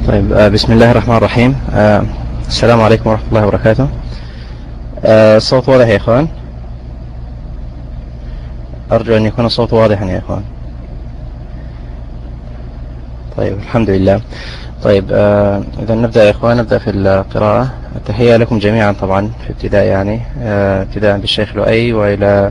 طيب، بسم الله الرحمن الرحيم. السلام عليكم ورحمة الله وبركاته. الصوت واضح يا إخوان؟ أرجو أن يكون الصوت واضحا يا إخوان. طيب، الحمد لله. طيب، إذا نبدأ يا إخوان، نبدأ في القراءة. التحية لكم جميعا طبعا في ابتداء، يعني ابتداء بالشيخ لؤي وإلى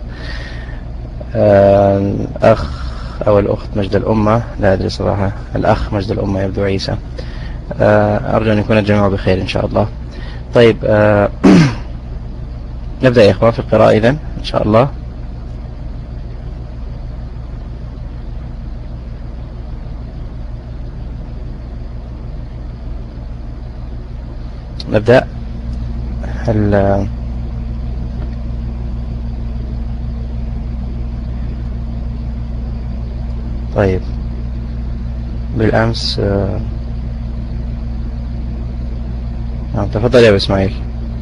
الأخ أو الأخت مجد الأمة، لا أدري صراحة، الأخ مجد الأمة يبدو عيسى. أرجو أن يكون الجميع بخير إن شاء الله. طيب، نبدأ يا إخوان في القراءة إذن إن شاء الله. نبدأ. طيب، بالأمس نعم، تفضل يا أبو إسماعيل.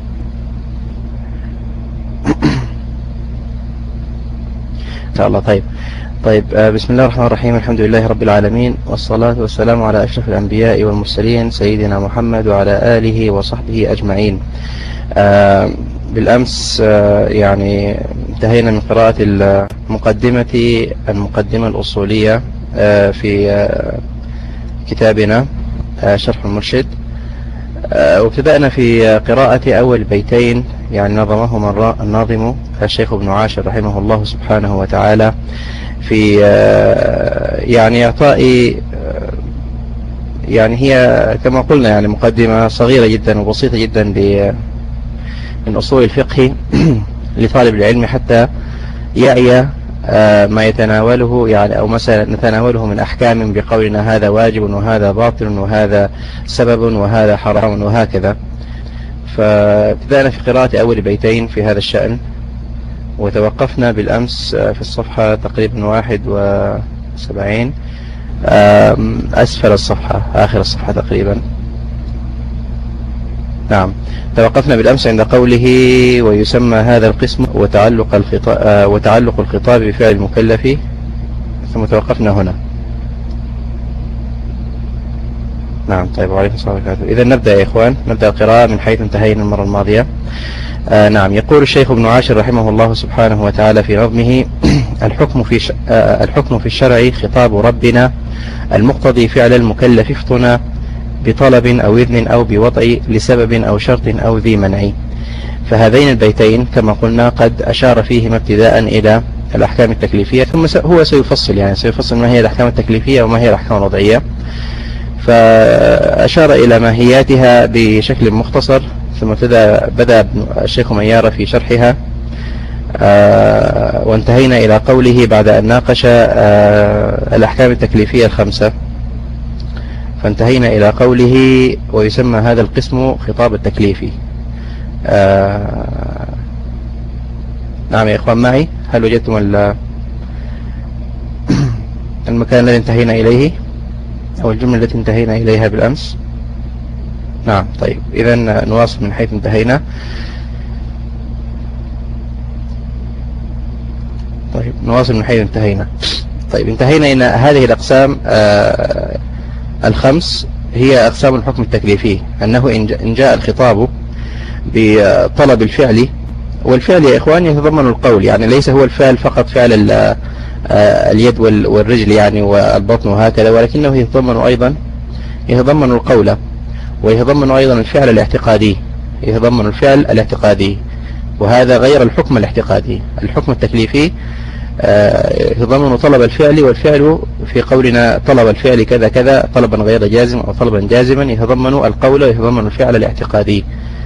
إن شاء الله. طيب، بسم الله الرحمن الرحيم. الحمد لله رب العالمين، والصلاة والسلام على أشرف الأنبياء والمرسلين سيدنا محمد وعلى آله وصحبه أجمعين. بالأمس يعني انتهينا من قراءة المقدمة الأصولية في كتابنا شرح المرشد، وابتدأنا في قراءة أول بيتين يعني نظمهما الناظم الشيخ ابن عاشر رحمه الله سبحانه وتعالى في يعني إعطاء، يعني هي كما قلنا يعني مقدمة صغيرة جدا وبسيطة جدا من أصول الفقه لطالب العلم حتى يعي ما يتناوله، يعني أو مثلا نتناوله من أحكام بقولنا هذا واجب وهذا باطل وهذا سبب وهذا حرام وهكذا. فابتدأنا في قراءة أول بيتين في هذا الشأن، وتوقفنا بالأمس في الصفحة تقريبا 71 أسفل الصفحة، آخر الصفحة تقريبا. نعم، توقفنا بالأمس عند قوله ويسمى هذا القسم وتعلق الخطاب بفعل المكلف، ثم توقفنا هنا. نعم. طيب، وعليكم السلام ورحمة الله. إذا نبدأ يا إخوان، نبدأ القراءة من حيث انتهينا المرة الماضية. نعم. يقول الشيخ ابن عاشر رحمه الله سبحانه وتعالى في نظمه الحكم في الشرع خطاب ربنا المقتضي فعل المكلف افطنا بطلب أو إذن أو بوضع لسبب أو شرط أو ذي منع. فهذين البيتين كما قلنا قد أشار فيهما ابتداء إلى الأحكام التكليفية، ثم هو سيفصل ما هي الأحكام التكليفية وما هي الأحكام الوضعية، فأشار إلى ماهياتها بشكل مختصر، ثم بدأ الشيخ ميارة في شرحها، وانتهينا إلى قوله بعد أن ناقش الأحكام التكليفية الخمسة، فانتهينا إلى قوله ويسمى هذا القسم خطاب التكليفي. نعم يا إخوان معي، هل وجدتم المكان الذي انتهينا إليه أو الجملة التي انتهينا إليها بالأمس؟ نعم. طيب، إذا نواصل من حيث انتهينا. طيب، انتهينا إن هذه الأقسام الخمس هي أقسام الحكم التكليفي، أنه إن جاء الخطاب بطلب الفعل، والفعل يا إخوان يتضمن القول، يعني ليس هو الفعل فقط فعل اليد والرجل يعني والبطن وهكذا، ولكنه يتضمن القول، ويتضمن أيضا الفعل الاعتقادي، وهذا غير الحكم الاعتقادي. الحكم التكليفي يتضمن طلب الفعل، والفعل في قولنا طلب الفعل كذا كذا طلبا غير جازم أو طلبا جازما يتضمن القول ويتضمن الفعل الاعتقادي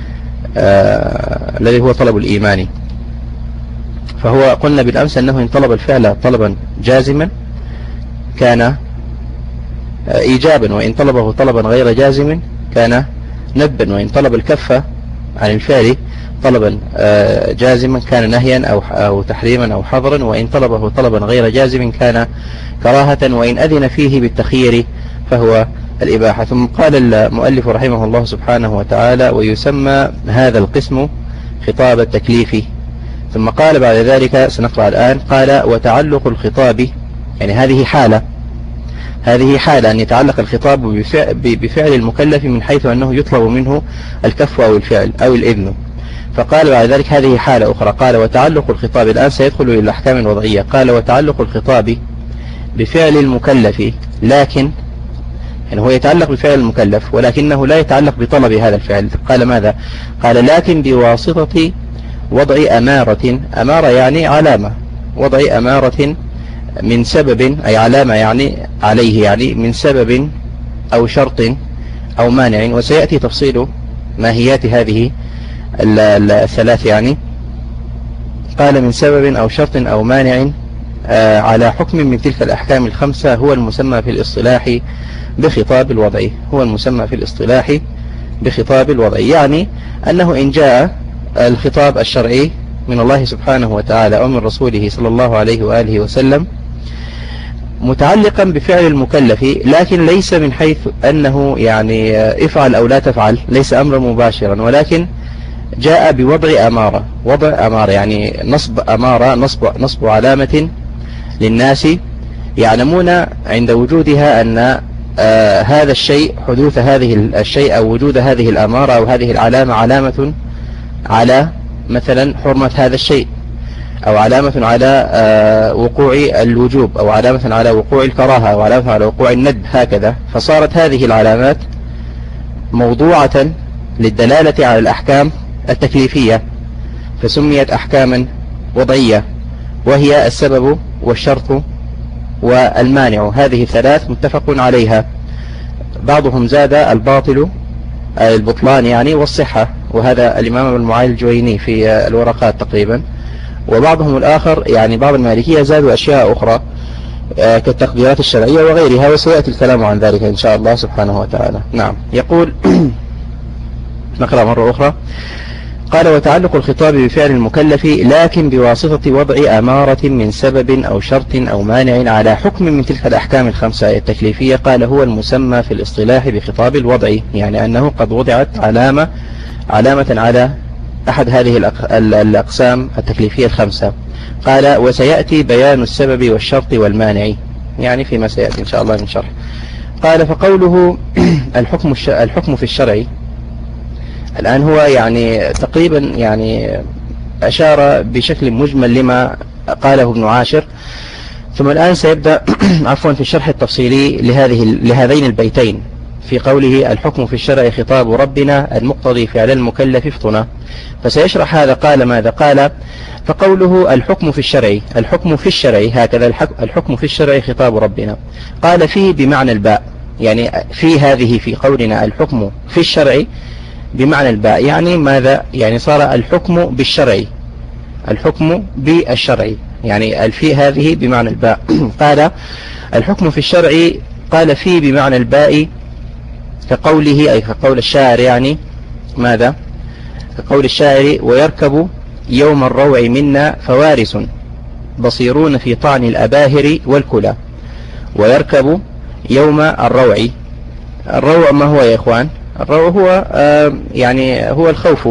الذي هو طلب الإيمان. فهو قلنا بالأمس أنه إن طلب الفعل طلبا جازما كان إيجابا، وإن طلبه طلبا غير جازم كان ندبا، وإن طلب الكف عن الفعل طلبا جازما كان نهيا أو تحريما أو حظرا، وإن طلبه طلبا غير جازم كان كراهة، وإن أذن فيه بالتخيير فهو الإباحة. ثم قال المؤلف رحمه الله سبحانه وتعالى ويسمى هذا القسم خطاب التكليف، ثم قال بعد ذلك سنقرأ الآن، قال وتعلق الخطاب، يعني هذه حالة هذه حالة أن يتعلق الخطاب بفعل المكلف من حيث أنه يطلب منه الكف أو الفعل أو الإذن. فقال بعد ذلك هذه حالة أخرى. قال وتعلق الخطاب، الآن سيدخل إلى الأحكام الوضعية. قال وتعلق الخطاب بفعل المكلف، لكن يعني هو يتعلق بفعل المكلف ولكنه لا يتعلق بطلب هذا الفعل. قال ماذا؟ قال لكن بواسطة وضع أمارة، أمارة يعني علامة، وضع أمارة من سبب، أي علامة يعني عليه، يعني من سبب أو شرط أو مانع، وسيأتي تفصيل ماهيات هذه الثلاث. يعني قال من سبب أو شرط أو مانع على حكم من تلك الأحكام الخمسة هو المسمى في الاصطلاح بخطاب الوضع، هو المسمى في الاصطلاح بخطاب الوضع. يعني أنه إن جاء الخطاب الشرعي من الله سبحانه وتعالى أو من رسوله صلى الله عليه وآله وسلم متعلقا بفعل المكلف، لكن ليس من حيث أنه يعني افعل أو لا تفعل، ليس أمرا مباشرا، ولكن جاء بوضع أمارة، وضع أمارة يعني نصب أمارة، نصب علامة للناس يعلمون عند وجودها أن هذا الشيء، حدوث هذه الشيء أو وجود هذه الأمارة أو هذه العلامة علامة على مثلا حرمة هذا الشيء، أو علامة على وقوع الوجوب، أو علامة على وقوع الكراهة، أو علامة على وقوع الند، هكذا. فصارت هذه العلامات موضوعة للدلالة على الأحكام التكليفية، فسميت أحكاما وضعية، وهي السبب والشرط والمانع. هذه الثلاث متفق عليها، بعضهم زاد البطلان يعني والصحة، وهذا الإمام ابن المعالي الجويني في الورقات تقريبا. وبعضهم الآخر يعني بعض المالكية زادوا أشياء أخرى كالتقديرات الشرعية وغيرها، وسيأتي الكلام عن ذلك إن شاء الله سبحانه وتعالى. نعم. يقول نقرأ مرة أخرى. قال وتعلق الخطاب بفعل المكلف لكن بواسطة وضع أمارة من سبب أو شرط أو مانع على حكم من تلك الأحكام الخمسة التكليفية، قال هو المسمى في الاصطلاح بخطاب الوضع، يعني أنه قد وضعت علامة على أحد هذه الأقسام التكليفية الخمسة. قال وسيأتي بيان السبب والشرط والمانع، يعني فيما سيأتي إن شاء الله من شرح. قال فقوله الحكم في الشرع، الآن هو يعني تقريبا يعني أشار بشكل مجمل لما قاله ابن عاشر، ثم الآن سيبدأ عفوا في الشرح التفصيلي لهذين البيتين في قوله الحكم في الشرع خطاب ربنا المقتضي فعل المكلف فطنا. فسيشرح هذا. قال ماذا؟ قال فقوله الحكم في الشرع هكذا، الحكم في الشرع خطاب ربنا. قال فيه بمعنى الباء، يعني في هذه في قولنا الحكم في الشرع بمعنى الباء، يعني ماذا؟ يعني صار الحكم بالشرع، الحكم بالشرع، يعني الفي هذه بمعنى الباء. قال الحكم في الشرع، قال فيه بمعنى الباء كقوله، أي كقول الشاعر، يعني ماذا؟ كقول الشاعر ويركب يوم الروع منا فوارس بصيرون في طعن الأباهر والكلى. ويركب يوم الروع، الروع ما هو يا إخوان؟ الروع هو يعني هو الخوف،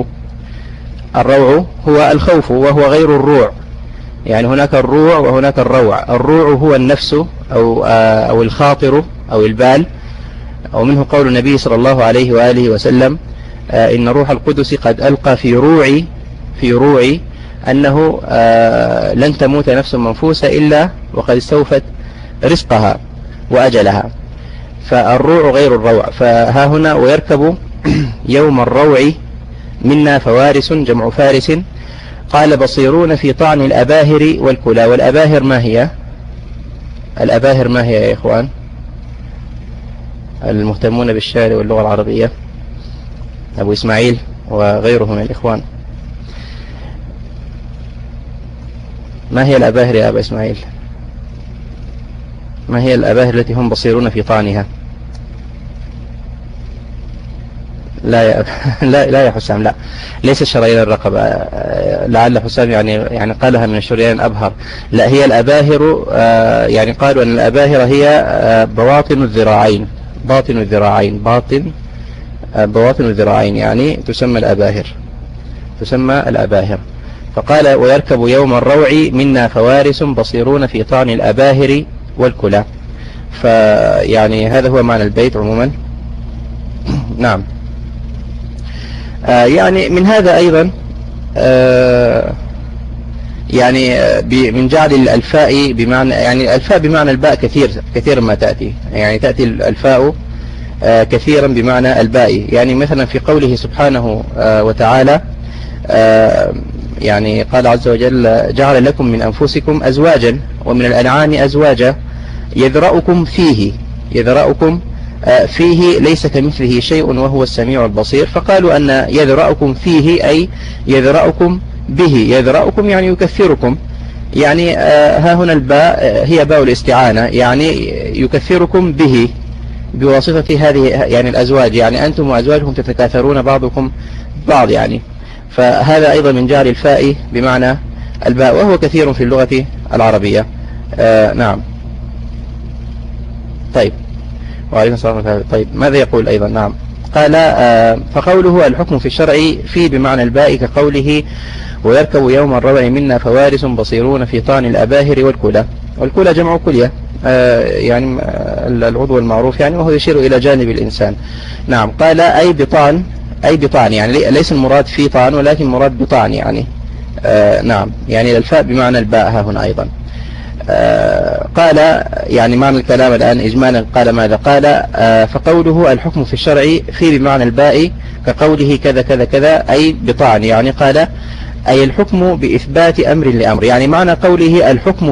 الروع هو الخوف وهو غير الروع، يعني هناك الروع وهناك الروع. الروع هو النفس أو الخاطر أو البال، أو منه قول النبي صلى الله عليه وآله وسلم إن روح القدس قد ألقى في روعي أنه لن تموت نفس منفوسة إلا وقد استوفت رزقها وأجلها. فالروع غير الروع. فها هنا ويركب يوم الروع منا فوارس، جمع فارس. قال بصيرون في طعن الأباهر والكلى. والأباهر ما هي؟ الأباهر ما هي يا إخوان المهتمون بالشعر واللغة العربية؟ أبو إسماعيل وغيره من الإخوان، ما هي الأباهر يا أبو إسماعيل؟ ما هي الأباهر التي هم بصيرون في طعنها؟ لا يا حسام، لا، ليس شرايين الرقبة، لعل حسام يعني قالها من الشريان أبهر. لا، هي الأباهر، يعني قالوا أن الأباهر هي بواطن الذراعين، يعني تسمى الأباهر. فقال ويركب يوم الروع منا فوارس بصيرون في طعن الأباهر والكلى. فيعني هذا هو معنى البيت عموما. نعم. يعني من هذا أيضا يعني من جعل الفاء بمعنى، يعني الفاء بمعنى الباء كثيرا ما تأتي، يعني تأتي الفاء كثيرا بمعنى الباء. يعني مثلا في قوله سبحانه وتعالى يعني قال عز وجل جعل لكم من أنفسكم أزواجا ومن الأنعام أزواجا يذرأكم فيه ليس كمثله شيء وهو السميع البصير. فقالوا أن يذرأكم فيه أي يذرأكم به، يذرأكم يعني يكثركم، يعني ها هنا الباء هي باء الاستعانة، يعني يكثركم به بواسطة هذه يعني الأزواج، يعني أنتم وأزواجكم تتكاثرون بعضكم بعض يعني. فهذا أيضا من جعل الفاء بمعنى الباء، وهو كثير في اللغة العربية. نعم. طيب وعليكم السلام. طيب ماذا يقول أيضا؟ نعم قال فقوله الحكم في الشرع فيه بمعنى الباء كقوله ويركب يوم الربع منا فوارس بصيرون في طعن الأباهر والكلى. والكلى جمع كلية، يعني العضو المعروف يعني، وهو يشير إلى جانب الإنسان. نعم قال أي بطعن يعني ليس المراد في طعن ولكن مراد بطعن يعني. نعم يعني الفاء بمعنى الباء ها هنا أيضا. قال يعني معنى الكلام الآن إجمالا قال ماذا؟ قال فقوله الحكم في الشرع في بمعنى الباء كقوله كذا كذا كذا أي بطعن، يعني قال أي الحكم بإثبات أمر لأمر. يعني معنى قوله الحكم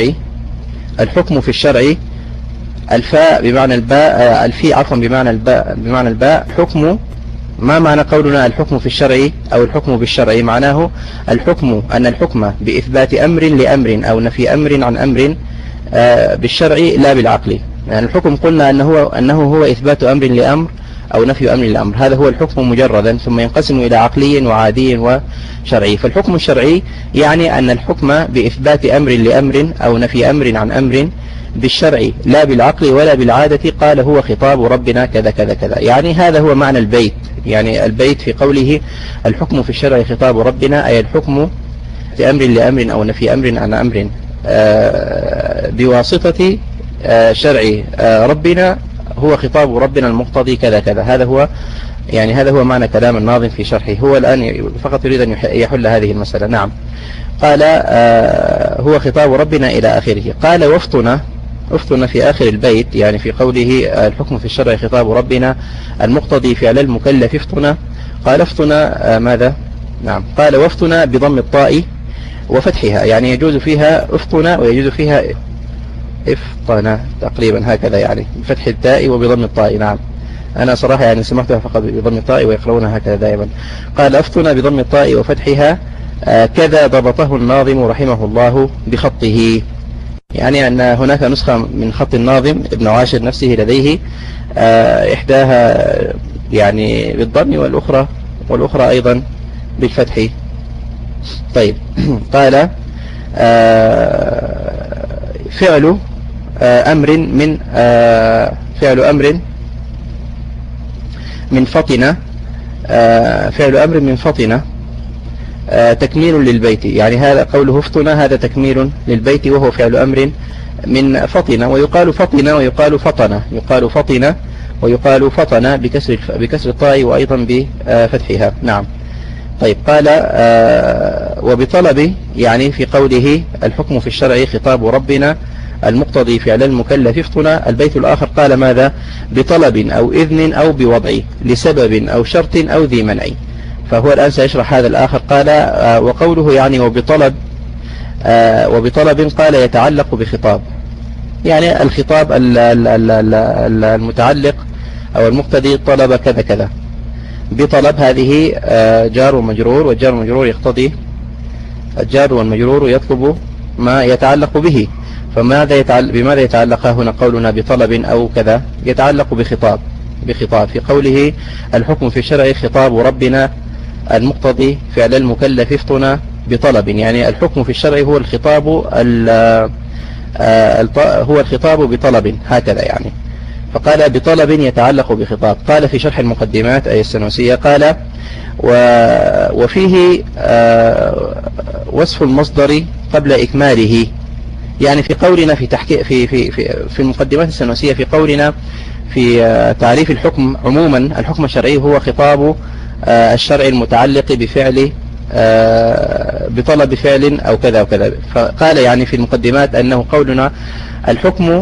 في الشرع الفاء بمعنى الباء، الفي عفوا بمعنى الباء حكم. ما معنى قولنا الحكم في الشرع أو الحكم بالشرع؟ معناه الحكم أن الحكم بإثبات أمر لأمر أو نفي أمر عن أمر بالشرع لا بالعقل. يعني الحكم قلنا أنه هو إثبات أمر لأمر أو نفي أمر لأمر، هذا هو الحكم مجردا، ثم ينقسم إلى عقلي وعادي وشرعي. فالحكم الشرعي يعني أن الحكم بإثبات أمر لأمر أو نفي أمر عن أمر بالشرع لا بالعقل ولا بالعادة. قال هو خطاب ربنا كذا كذا كذا، يعني هذا هو معنى البيت. يعني البيت في قوله الحكم في الشرع خطاب ربنا أي الحكم بأمر لأمر أو نفي أمر عن أمر بواسطة شرع ربنا هو خطاب ربنا المقتضي كذا كذا. هذا هو معنى كلام الناظم في شرحه. هو الآن فقط يريد أن يحل هذه المسألة. نعم قال هو خطاب ربنا إلى آخره. قال وافتنا في آخر البيت، يعني في قوله الحكم في الشرع خطاب ربنا المقتضي فعل المكلف افتنا. قال افتنا ماذا؟ نعم قال وافتنا بضم الطاء وفتحها، يعني يجوز فيها افتنا ويجوز فيها افتنا تقريبا هكذا، يعني بفتح التاء وبضم الطاء. نعم أنا صراحة يعني سمعتها فقط بضم الطاء ويقرؤونها هكذا دائما. قال افتنا بضم الطاء وفتحها كذا ضبطه الناظم رحمه الله بخطه، يعني أن هناك نسخة من خط الناظم ابن عاشر نفسه لديه إحداها يعني بالضم والأخرى أيضا بالفتح. طيب قال فعل أمر من فطنة، فعل أمر من فطنة تكميل للبيت، يعني هذا قوله افتنا هذا تكميل للبيت وهو فعل أمر من فطنة. ويقال فطنة ويقال فطنة، يقال فطنة ويقال فطنة بكسر الطاء وأيضا بفتحها. نعم طيب قال وبطلب، يعني في قوله الحكم في الشرع خطاب ربنا المقتضي فعل المكلف افتنا. البيت الآخر قال ماذا؟ بطلب أو إذن أو بوضع لسبب أو شرط أو ذي منع. فهو الآن سيشرح هذا الآخر. قال وقوله يعني وبطلب قال يتعلق بخطاب، يعني الخطاب المتعلق أو المقتضي طلب كذا كذا. بطلب هذه جار ومجرور، والجار والمجرور يقتضي الجار والمجرور يطلب ما يتعلق به. بماذا يتعلق هنا قولنا بطلب أو كذا؟ يتعلق بخطاب في قوله الحكم في الشرع خطاب ربنا المقتضي فعل المكلف افتنا بطلب، يعني الحكم في الشرع هو الخطاب بطلب هكذا يعني. فقال بطلب يتعلق بخطاب. قال في شرح المقدمات أي السنوسية قال وفيه وصف المصدر قبل إكماله، يعني في قولنا في تحقيق في المقدمات السنوسية، في قولنا في تعريف الحكم عموما، الحكم الشرعي هو خطاب الشرع المتعلق بفعل بطلب فعل أو كذا وكذا. فقال يعني في المقدمات أنه قولنا الحكم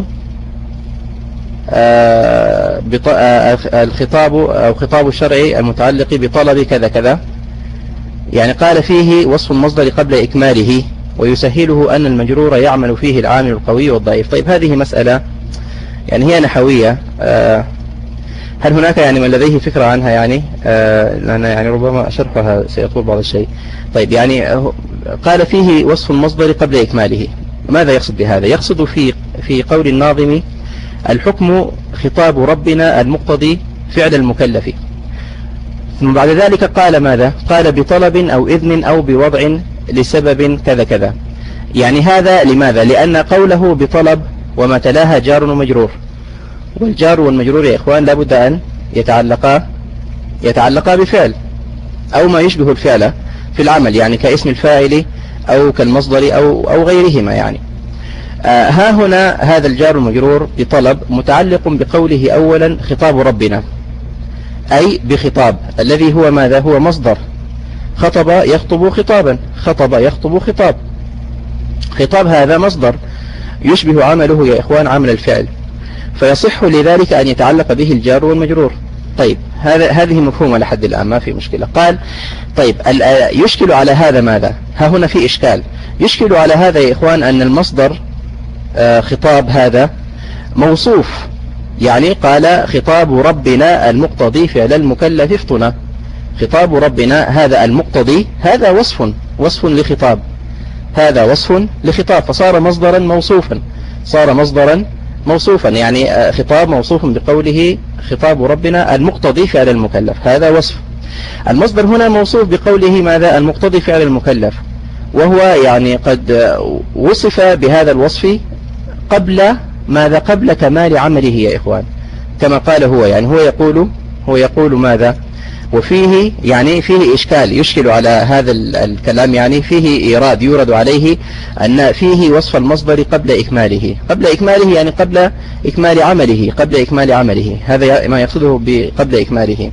الخطاب أو خطاب الشرع المتعلق بطلب كذا كذا، يعني قال فيه وصف المصدر قبل إكماله ويسهله أن المجرور يعمل فيه العامل القوي والضعيف. طيب هذه مسألة يعني هي نحوية، هل هناك يعني من لديه فكرة عنها؟ يعني لأن يعني ربما شرحها سيطول بعض الشيء. طيب يعني قال فيه وصف المصدر قبل إكماله، ماذا يقصد بهذا؟ يقصد في قول الناظم الحكم خطاب ربنا المقتضي فعل المكلف، ثم بعد ذلك قال ماذا؟ قال بطلب أو إذن أو بوضع لسبب كذا كذا. يعني هذا لماذا؟ لأن قوله بطلب وما تلاها جار ومجرور، والجار والمجرور يا إخوان لابد أن يتعلقا بفعل أو ما يشبه الفعل في العمل، يعني كاسم الفاعل أو كالمصدر أو غيرهما. يعني ها هنا هذا الجار والمجرور بطلب متعلق بقوله أولا خطاب ربنا، أي بخطاب الذي هو ماذا؟ هو مصدر خطب يخطب خطابا، خطب يخطب خطاب هذا مصدر يشبه عمله يا إخوان عمل الفعل، فيصح لذلك أن يتعلق به الجار والمجرور. طيب هذه مفهومة لحد الآن ما في مشكلة. قال طيب يشكل على هذا ماذا؟ ها هنا في إشكال. يشكل على هذا يا إخوان أن المصدر خطاب هذا موصوف، يعني قال خطاب ربنا المقتضي فعل المكلف افطنا، خطاب ربنا هذا المقتضي هذا وصف لخطاب، هذا وصف لخطاب، فصار مصدرا موصوفا، صار مصدرا موصوفا، يعني خطاب موصوف بقوله خطاب ربنا المقتضي فعل المكلف، هذا وصف. المصدر هنا موصوف بقوله ماذا؟ المقتضي فعل المكلف، وهو يعني قد وصف بهذا الوصف قبل ماذا؟ قبل كمال عمله يا إخوان، كما قال هو، يعني هو يقول ماذا؟ وفيه يعني فيه إشكال يشكل على هذا الكلام، يعني فيه إيراد يورد عليه أن فيه وصف المصدر قبل إكماله، يعني قبل إكمال عمله، هذا ما يقصده قبل إكماله.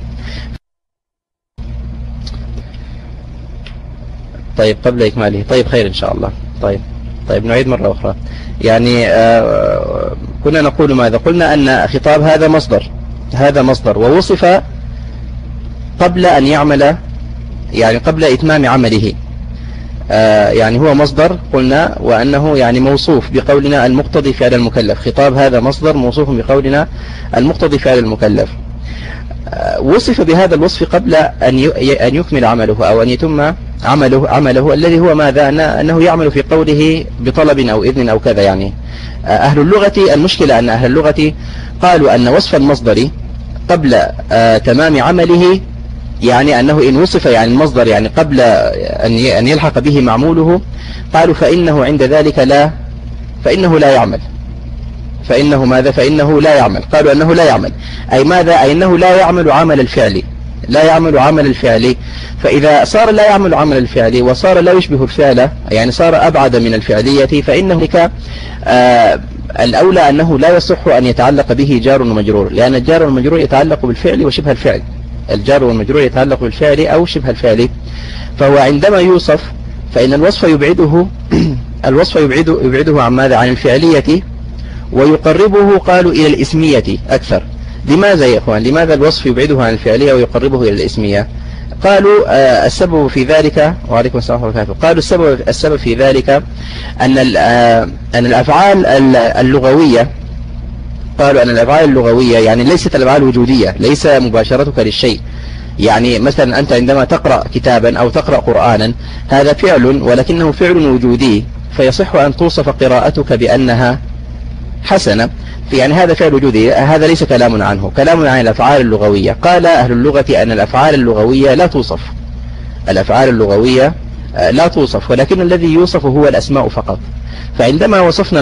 طيب قبل إكماله، طيب خير إن شاء الله. طيب نعيد مرة أخرى. يعني كنا نقول ماذا؟ قلنا أن خطاب هذا مصدر ووصف قبل أن يعمل، يعني قبل إتمام عمله، يعني هو مصدر قلنا، وأنه يعني موصوف بقولنا المقتضي فعل المكلف، خطاب هذا مصدر موصوف بقولنا المقتضي فعل المكلف، وصف بهذا الوصف قبل أن يكمل عمله أو أن يتم عمله الذي هو ماذا؟ أنه يعمل في قوله بطلب أو إذن أو كذا. يعني أهل اللغة، المشكلة أن أهل اللغة قالوا أن وصف المصدر قبل تمام عمله، يعني أنه إن وصف يعني المصدر يعني قبل أن يلحق به معموله، قالوا فإنه عند ذلك فإنه لا يعمل. فإنه ماذا؟ فإنه لا يعمل. قالوا أنه لا يعمل، أي ماذا؟ أي أنه لا يعمل عمل الفعل، فإذا صار لا يعمل عمل الفعل وصار لا يشبه الفعل، يعني صار أبعد من الفعلية، فإنه لك الأولى أنه لا يصح أن يتعلق به جار ومجرور، لأن الجار والمجرور يتعلق بالفعل وشبه الفعل، الجار والمجرور يتعلق بالفعل أو شبه الفعل، فهو عندما يوصف فإن الوصف يبعده عن ماذا؟ عن الفعلية، ويقربه قالوا إلى الإسمية أكثر. لماذا يا إخوان؟ لماذا الوصف يبعده عن الفعلية ويقربه إلى الإسمية؟ قالوا السبب في ذلك، وعليكم السلام ورحمة الله وبركاته، قالوا السبب في ذلك أن الأفعال اللغوية، قالوا أن الأفعال اللغوية يعني ليست الأفعال الوجودية، ليس مباشرتك للشيء. يعني مثلا أنت عندما تقرأ كتابا أو تقرأ قرآنا، هذا فعل ولكنه فعل وجودي، فيصح أن توصف قراءتك بأنها حسنة، يعني هذا فعل وجودي، هذا ليس كلامنا عنه، كلامنا عن الأفعال اللغوية. قال أهل اللغة أن الأفعال اللغوية لا توصف، الأفعال اللغوية لا توصف، ولكن الذي يوصف هو الأسماء فقط. فعندما وصفنا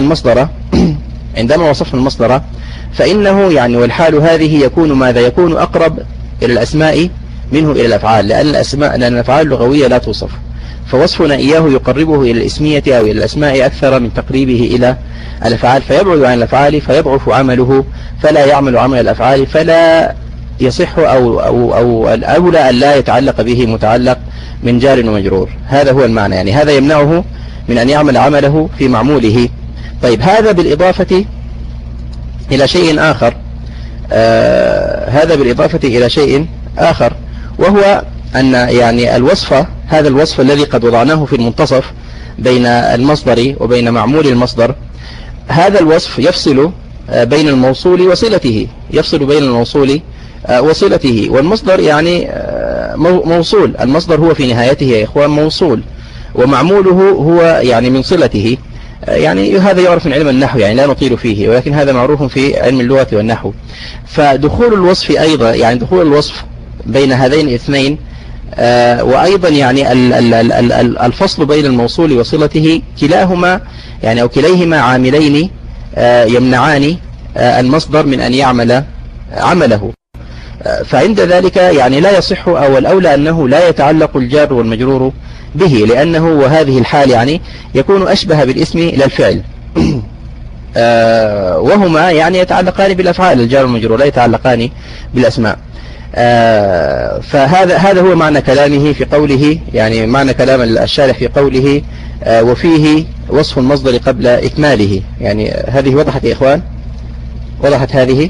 المصدر فإنه يعني والحال هذه يكون ماذا؟ يكون أقرب إلى الأسماء منه إلى الأفعال، لأن الأفعال اللغوية لا توصف. فوصفنا إياه يقربه إلى الاسمية أو إلى الأسماء أكثر من تقريبه إلى الأفعال، فيبعد عن الأفعال فيضعف عمله، فلا يعمل عمل الأفعال، فلا يصح أو الأولى أن لا يتعلق به متعلق من جار ومجرور. هذا هو المعنى، يعني هذا يمنعه من أن يعمل عمله في معموله. طيب هذا بالإضافة إلى شيء آخر، هذا بالإضافة إلى شيء آخر، وهو أن يعني الوصف، هذا الوصف الذي قد وضعناه في المنتصف بين المصدر وبين معمول المصدر، هذا الوصف يفصل بين الموصول وصلته، يفصل بين الموصول وصلته، والمصدر يعني موصول، المصدر هو في نهايته يا إخوان موصول، ومعموله هو يعني من صلته، يعني هذا يعرف من علم النحو، يعني لا نطيل فيه، ولكن هذا معروف في علم اللغة والنحو. فدخول الوصف أيضا، يعني دخول الوصف بين هذين الاثنين، وأيضا يعني الفصل بين الموصول وصلته، كلاهما يعني أو كليهما عاملين يمنعان المصدر من أن يعمل عمله. فعند ذلك يعني لا يصح، أو الأولى أنه لا يتعلق الجار والمجرور به، لأنه وهذه الحال يعني يكون أشبه بالاسم لا الفعل، وهما يعني يتعلقان بالأفعال، الجار والمجرور لا يتعلقان بالأسماء. فهذا هو معنى كلامه في قوله، يعني معنى كلام الشارح في قوله وفيه وصف المصدر قبل إكماله. يعني هذه وضحت يا إخوان؟ وضحت هذه؟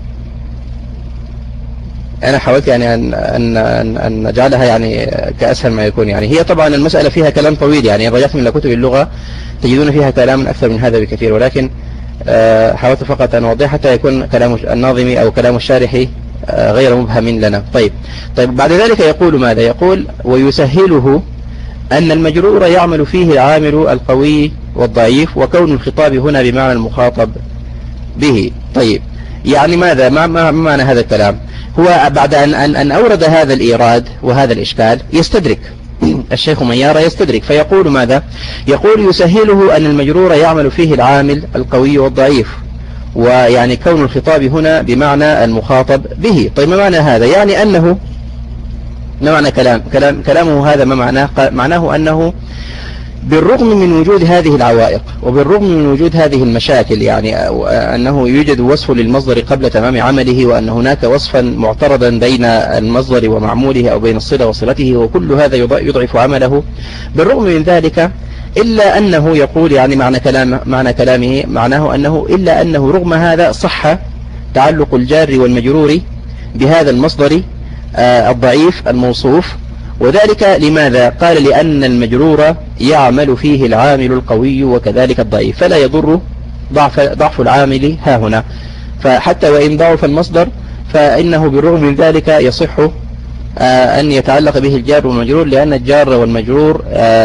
أنا حاولت يعني أن نجعلها يعني كأسهل ما يكون. يعني هي طبعا المسألة فيها كلام طويل، يعني رجعت من كتب اللغة تجدون فيها كلام أكثر من هذا بكثير، ولكن حاولت فقط أن أوضح حتى يكون كلام الناظم أو كلام الشارح غير مبهم لنا. طيب بعد ذلك يقول ماذا؟ يقول ويسهله أن المجرور يعمل فيه العامل القوي والضعيف، وكون الخطاب هنا بمعنى المخاطب به. طيب يعني ماذا؟ ما معنى هذا الكلام؟ هو بعد أن أورد هذا الإيراد وهذا الإشكال يستدرك الشيخ ميارة، يستدرك فيقول ماذا؟ يقول يسهله أن المجرور يعمل فيه العامل القوي والضعيف، ويعني كون الخطاب هنا بمعنى المخاطب به. طيب ما معنى هذا؟ يعني أنه ما معنى كلامه هذا؟ ما معناه؟ معناه أنه بالرغم من وجود هذه العوائق وبالرغم من وجود هذه المشاكل، يعني أنه يوجد وصف للمصدر قبل تمام عمله، وأن هناك وصفا معترضا بين المصدر ومعموله أو بين الصلة وصلته، وكل هذا يضعف عمله، بالرغم من ذلك إلا أنه يقول يعني معنى كلامه معناه أنه إلا أنه رغم هذا صح تعلق الجار والمجرور بهذا المصدر الضعيف الموصوف. وذلك لماذا؟ قال لأن المجرور يعمل فيه العامل القوي وكذلك الضعيف، فلا يضر ضعف العامل ها هنا، فحتى وإن ضعف المصدر فإنه بالرغم من ذلك يصح أن يتعلق به الجار والمجرور، لأن الجار والمجرور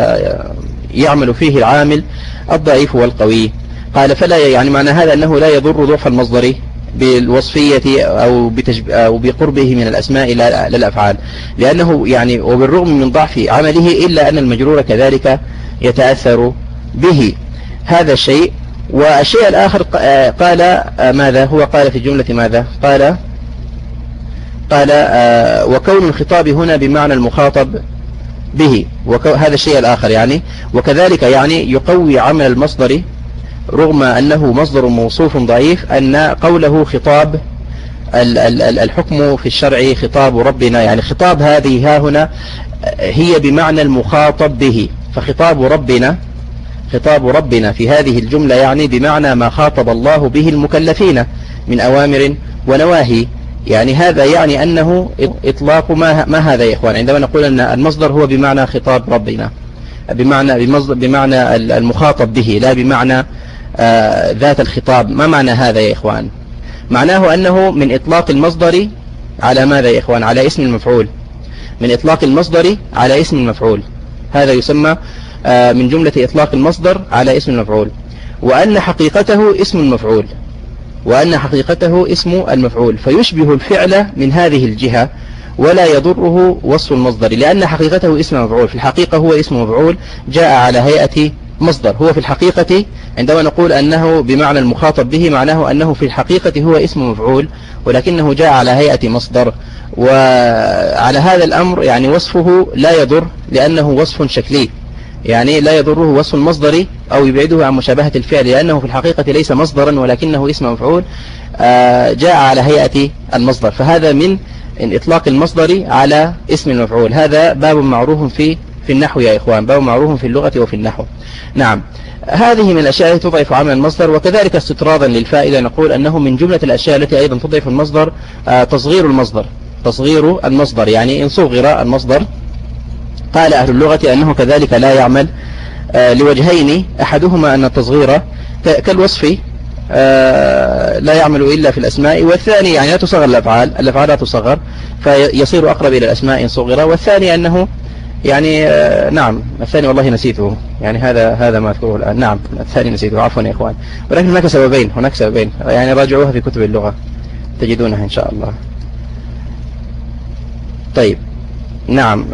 يعمل فيه العامل الضعيف والقوي. قال فلا يعني معنى هذا أنه لا يضر ضعف المصدر بالوصفية أو بقربه من الأسماء لا الأفعال، لأنه يعني وبالرغم من ضعف عمله إلا أن المجرور كذلك يتأثر به. هذا الشيء. والشيء الآخر قال ماذا؟ هو قال في الجملة ماذا؟ قال وكون الخطاب هنا بمعنى المخاطب به، هذا الشيء الآخر يعني، وكذلك يعني يقوي عمل المصدر رغم أنه مصدر موصوف ضعيف، أن قوله خطاب الحكم في الشرع خطاب ربنا، يعني خطاب هذه ها هنا هي بمعنى المخاطب به، فخطاب ربنا في هذه الجملة يعني بمعنى ما خاطب الله به المكلفين من أوامر ونواهي. يعني هذا يعني أنه إطلاق ما هذا يا إخوان؟ عندما نقول أن المصدر هو بمعنى خطاب ربنا، بمعنى المخاطب به، لا بمعنى ذات الخطاب. ما معنى هذا يا إخوان؟ معناه أنه من إطلاق المصدر على ماذا يا إخوان؟ على اسم المفعول، من إطلاق المصدر على اسم المفعول، هذا يسمى من جملة إطلاق المصدر على اسم المفعول، وأن حقيقته اسم المفعول، فيشبه الفعل من هذه الجهة ولا يضره وصف المصدر، لأن حقيقته اسم مفعول، في الحقيقة هو اسم مفعول جاء على هيئة مصدر. هو في الحقيقة عندما نقول أنه بمعنى المخاطب به، معناه أنه في الحقيقة هو اسم مفعول، ولكنه جاء على هيئة مصدر، وعلى هذا الأمر يعني وصفه لا يضر لأنه وصف شكلي، يعني لا يضره وصف المصدر أو يبعده عن مشابهة الفعل، لأنه في الحقيقة ليس مصدرا ولكنه اسم مفعول جاء على هيئة المصدر، فهذا من إطلاق المصدر على اسم المفعول. هذا باب معروف في النحو يا إخوان، باب معروف في اللغة وفي النحو. نعم، هذه من الأشياء التي تضعف عمل المصدر. وكذلك استطرادا للفائدة نقول أنه من جملة الأشياء التي أيضا تضعف المصدر تصغير المصدر. تصغير المصدر يعني إن صغر المصدر قال أهل اللغة أنه كذلك لا يعمل لوجهين، أحدهما أن التصغير كالوصف لا يعمل إلا في الأسماء، والثاني يعني لا تصغر الأفعال لا تصغر فيصير أقرب إلى الأسماء إن صغر، والثاني أنه يعني نعم الثاني والله نسيته، يعني هذا ما أذكره الآن. نعم الثاني نسيته، عفوا يا إخوان. ولكن هناك سببين يعني راجعوها في كتب اللغة تجدونها إن شاء الله. طيب نعم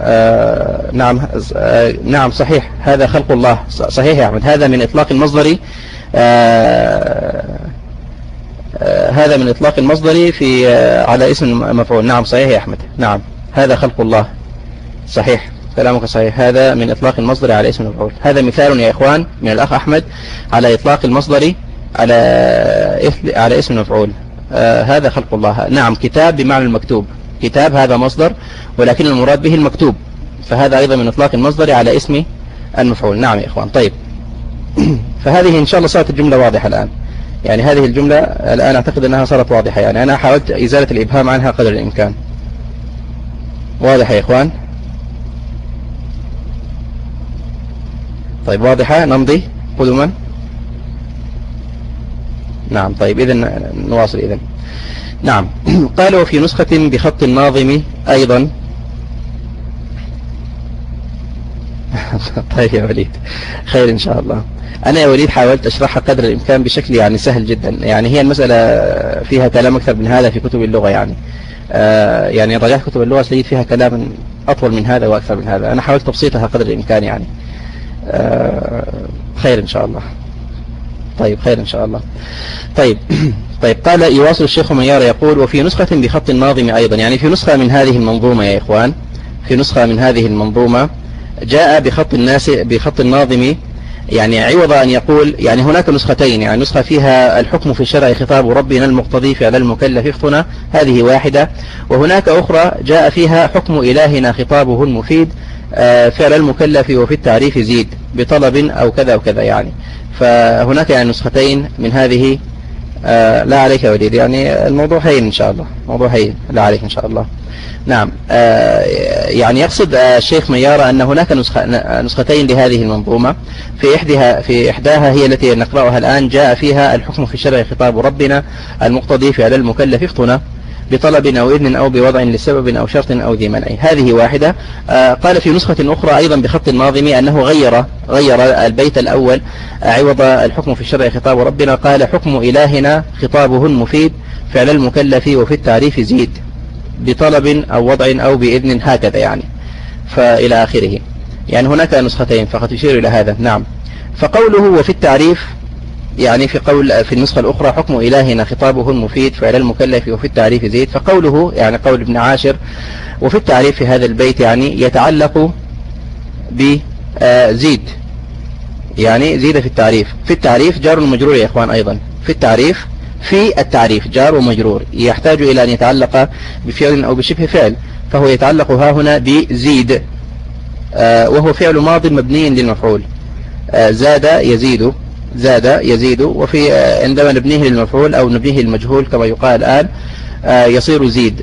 نعم صحيح، هذا خلق الله، صحيح يا أحمد، هذا من إطلاق المصدر هذا من إطلاق المصدر في على اسم مفعول. نعم صحيح يا أحمد، نعم هذا خلق الله، صحيح كلامك صحيح، هذا من إطلاق المصدر على اسم المفعول. هذا مثال يا إخوان من الأخ أحمد على إطلاق المصدر على اسم المفعول. هذا خلق الله. نعم كتاب بمعنى المكتوب، كتاب هذا مصدر ولكن المراد به المكتوب، فهذا أيضا من إطلاق المصدر على اسم المفعول. نعم يا إخوان. طيب فهذه إن شاء الله صارت الجملة واضحة الآن، يعني هذه الجملة الآن أعتقد أنها صارت واضحة، يعني أنا حاولت إزالة الإبهام عنها قدر الإمكان. واضحة يا إخوان؟ طيب واضحة، نمضي قدما. نعم طيب إذن نواصل إذن. نعم قال وفي نسخة بخط الناظم أيضا. طيب يا وليد خير إن شاء الله. أنا يا وليد حاولت أشرحها قدر الإمكان بشكل يعني سهل جدا، يعني هي المسألة فيها كلام أكثر من هذا في كتب اللغة، يعني رجعت كتب اللغة سيد فيها كلام أطول من هذا وأكثر من هذا، أنا حاولت تبسيطها قدر الإمكان يعني. خير إن شاء الله. طيب خير إن شاء الله. طيب قال يواصل الشيخ ميار يقول وفي نسخة بخط الناظم أيضا، يعني في نسخة من هذه المنظومة يا إخوان، في نسخة من هذه المنظومة جاء بخط الناظم، يعني عوض أن يقول يعني هناك نسختين، يعني نسخة فيها الحكم في الشرع خطاب ربنا المقتضي فعل المكلف اختنا، هذه واحدة، وهناك أخرى جاء فيها حكم إلهنا خطابه المفيد فعل المكلف وفي التعريف زيد بطلب أو كذا وكذا يعني. فهناك يعني نسختين من هذه. لا عليك يا وليد، يعني الموضوع هين إن شاء الله، موضوع هين لا عليك إن شاء الله. نعم يعني يقصد الشيخ ميارة أن هناك نسختين لهذه المنظومة، في إحداها هي التي نقرأها الآن جاء فيها الحكم في الشرع خطاب ربنا المقتضي فعل المكلف اختنا بطلب أو إذن أو بوضع لسبب أو شرط أو ذي منع، هذه واحدة. قال في نسخة أخرى أيضا بخط الناظم أنه غير البيت الأول، عوض الحكم في الشرع خطاب ربنا قال حكم إلهنا خطابه المفيد فعل المكلف وفي التعريف زيد بطلب أو وضع أو بإذن، هكذا يعني فإلى آخره. يعني هناك نسختين فقط يشير إلى هذا. نعم فقوله وفي التعريف، يعني في النسخة الأخرى حكم إلهنا خطابه المفيد فعل المكلف وفي التعريف زيد، فقوله يعني قول ابن عاشر وفي التعريف في هذا البيت يعني يتعلق بزيد، يعني زيد في التعريف. في التعريف جار ومجرور يا إخوان أيضا، في التعريف في التعريف جار ومجرور يحتاج إلى أن يتعلق بفعل أو بشبه فعل، فهو يتعلق ها هنا بزيد وهو فعل ماض مبني للمفعول، زاد يزيد وفي عندما نبنيه للمفعول أو نبنيه للمجهول كما يقال الآن يصير زيد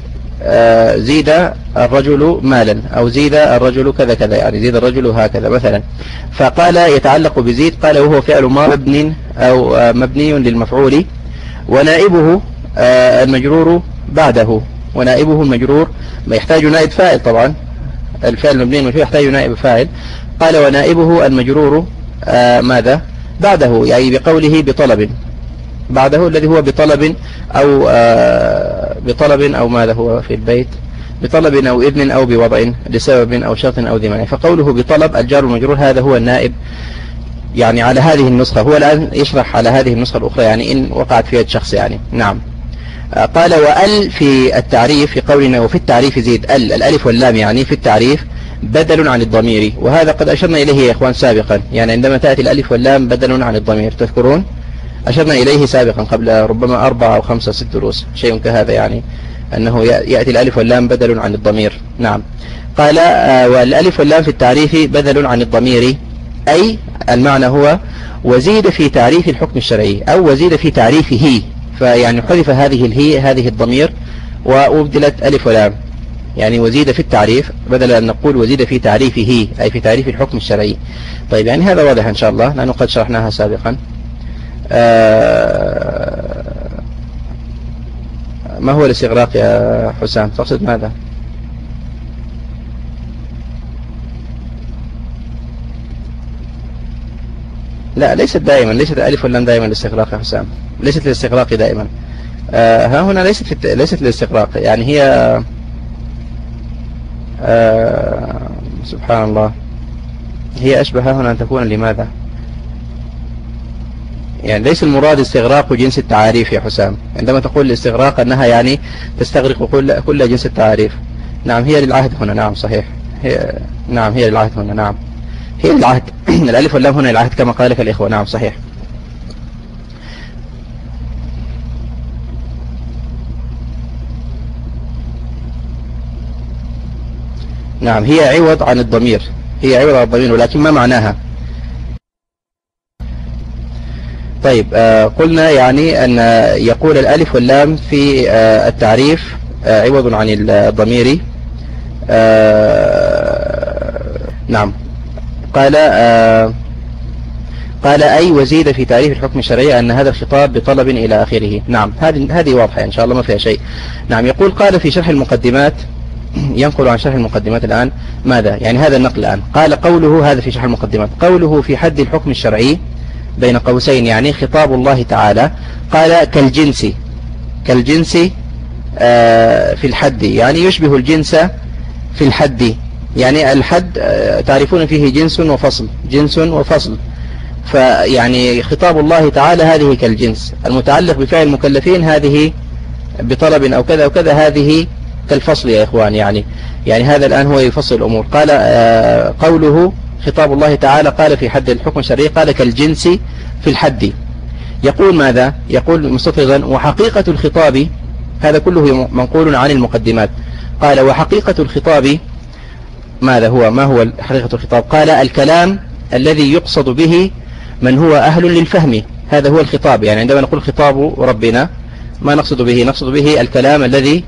الرجل مالا أو زيد الرجل كذا كذا، يعني زيد الرجل هكذا مثلا. فقال يتعلق بزيد، قال وهو فعل مبني أو مبني للمفعول ونائبه المجرور بعده، ونائبه المجرور ما يحتاج نائب فاعل، طبعا الفعل المبني للمفعول يحتاج نائب فاعل، قال ونائبه المجرور ماذا بعده، يعني بقوله بطلب بعده الذي هو بطلب أو ماذا هو في البيت بطلب أو إذن أو بوضع لسبب أو شرط أو ذي منع، فقوله بطلب الجار المجرور هذا هو النائب يعني على هذه النسخة. هو الآن يشرح على هذه النسخة الأخرى يعني إن وقعت في يد شخص يعني. نعم قال وأل في التعريف في قولنا وفي التعريف زيد الألف واللام يعني في التعريف بدل عن الضمير، وهذا قد أشرنا إليه يا إخوان سابقا، يعني عندما تأتي الألف واللام بدل عن الضمير تذكرون أشرنا إليه سابقا قبل ربما 4 أو 5 أو 6 دروس شيء كهذا، يعني أنه يأتي الألف واللام بدل عن الضمير. نعم. قال والألف واللام في التعريف بدل عن الضمير، أي المعنى هو وزيد في تعريف الحكم الشرعي أو وزيد في تعريفه، فيعني حذف هذه الهي هذه الضمير وأبدلت ألف ولام، يعني وزيد في التعريف بدل أن نقول وزيد في تعريفه أي في تعريف الحكم الشرعي. طيب يعني هذا واضح إن شاء الله لأنه قد شرحناها سابقا. ما هو الاستغراق يا حسام؟ تقصد ماذا؟ لا ليست دائما، ليست الألف واللام دائما الاستغراق يا حسام، ليست الاستغراق دائما. ها هنا ليست الاستغراق، يعني هي سبحان الله، هي أشبه هنا أن تكون لماذا؟ يعني ليس المراد استغراق جنس التعاريف يا حسام، عندما تقول الاستغراق أنها يعني تستغرق كل جنس التعاريف. نعم هي للعهد هنا، نعم صحيح، نعم هي للعهد هنا، نعم هي للعهد الألف واللام هنا للعهد كما قال لك الإخوة، نعم صحيح. نعم هي عوض عن الضمير، هي عوض عن الضمير، ولكن ما معناها؟ طيب قلنا يعني أن يقول الألف واللام في التعريف عوض عن الضمير. نعم قال أي وزيد في تعريف الحكم الشرعي أن هذا الخطاب بطلب إلى آخره. نعم هذه واضحة إن شاء الله ما فيها شيء. نعم يقول قال في شرح المقدمات، ينقل عن شرح المقدمات الآن ماذا؟ يعني هذا النقل الآن، قال قوله هذا في شرح المقدمات، قوله في حد الحكم الشرعي بين قوسين يعني خطاب الله تعالى، قال كالجنس في الحد، يعني يشبه الجنس في الحد، يعني الحد تعرفون فيه جنس وفصل، فيعني خطاب الله تعالى هذه كالجنس، المتعلق بفعل المكلفين هذه بطلب أو كذا وكذا هذه كالفصل يا إخوان، يعني هذا الآن هو يفصل الأمور. قال قوله خطاب الله تعالى قال في حد الحكم الشرعي قال كالجنس في الحد، يقول ماذا؟ يقول مستطردا وحقيقة الخطاب، هذا كله منقول عن المقدمات، قال وحقيقة الخطاب ماذا هو؟ ما هو حقيقة الخطاب؟ قال الكلام الذي يقصد به من هو أهل للفهم، هذا هو الخطاب، يعني عندما نقول خطاب ربنا ما نقصد به؟ نقصد به الكلام الذي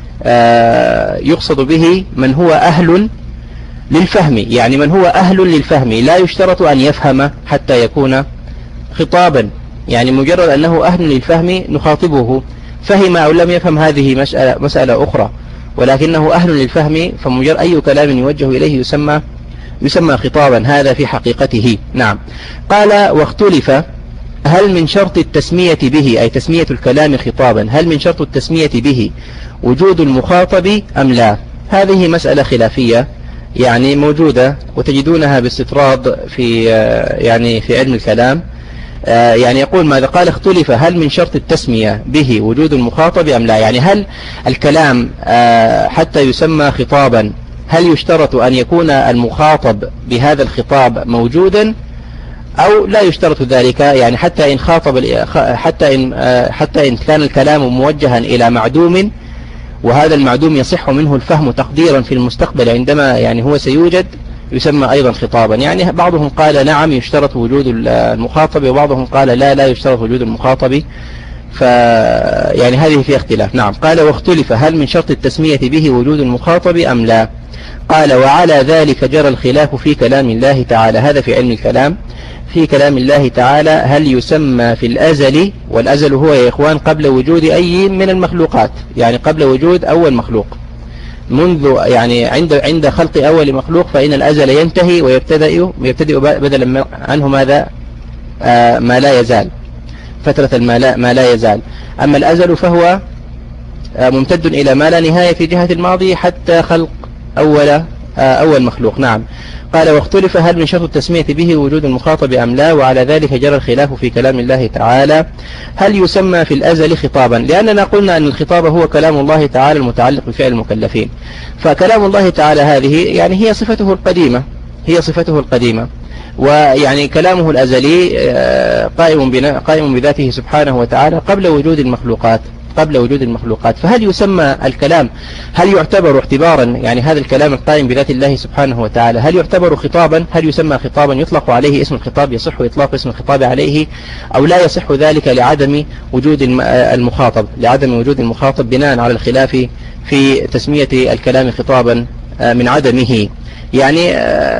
يقصد به من هو أهل للفهم، يعني من هو أهل للفهم، لا يشترط أن يفهم حتى يكون خطابا، يعني مجرد أنه أهل للفهم نخاطبه، فهم أو لم يفهم هذه مسألة أخرى، ولكنه أهل للفهم فمجرد أي كلام يوجه إليه يسمى خطابا، هذا في حقيقته. نعم قال واختلف هل من شرط التسمية به أي تسمية الكلام خطابا، هل من شرط التسمية به وجود المخاطب أم لا؟ هذه مسألة خلافية يعني موجودة وتجدونها باستطراد في علم الكلام. يعني يقول ماذا؟ قال اختلف هل من شرط التسمية به وجود المخاطب أم لا، يعني هل الكلام حتى يسمى خطابا هل يشترط أن يكون المخاطب بهذا الخطاب موجودا أو لا يشترط ذلك، يعني حتى إن حتى إن كان الكلام موجها إلى معدوم وهذا المعدوم يصح منه الفهم تقديرا في المستقبل عندما يعني هو سيوجد يسمى أيضا خطابا، يعني بعضهم قال نعم يشترط وجود المخاطب وبعضهم قال لا يشترط وجود المخاطب، يعني هذه في اختلاف. نعم قال واختلف هل من شرط التسمية به وجود المخاطب أم لا، قال وعلى ذلك جرى الخلاف في كلام الله تعالى، هذا في علم الكلام، في كلام الله تعالى هل يسمى في الأزل، والأزل هو يا إخوان قبل وجود أي من المخلوقات، يعني قبل وجود أول مخلوق، منذ يعني عند خلق أول مخلوق فإن الأزل ينتهي ويبتدئ بدلا عنه ماذا؟ ما لا يزال، فترة ما لا يزال. أما الأزل فهو ممتد إلى ما لا نهاية في جهة الماضي حتى خلق أول أول مخلوق. نعم. قال واختلف هل من شرط التسمية به وجود المخاطب أم لا، وعلى ذلك جرى الخلاف في كلام الله تعالى هل يسمى في الأزل خطابا، لأننا قلنا أن الخطاب هو كلام الله تعالى المتعلق بفعل المكلفين، فكلام الله تعالى هذه يعني هي صفته القديمة، هي صفته القديمة، ويعني كلامه الأزلي قائم بذاته سبحانه وتعالى قبل وجود المخلوقات، قبل وجود المخلوقات. فهل يسمى الكلام، هل يعتبر اعتبارا يعني هذا الكلام القائم بذات الله سبحانه وتعالى هل يعتبر خطابا، هل يسمى خطابا يطلق عليه اسم الخطاب، يصح إطلاق اسم الخطاب عليه أو لا يصح ذلك لعدم وجود المخاطب، لعدم وجود المخاطب بناء على الخلاف في تسمية الكلام خطابا من عدمه. يعني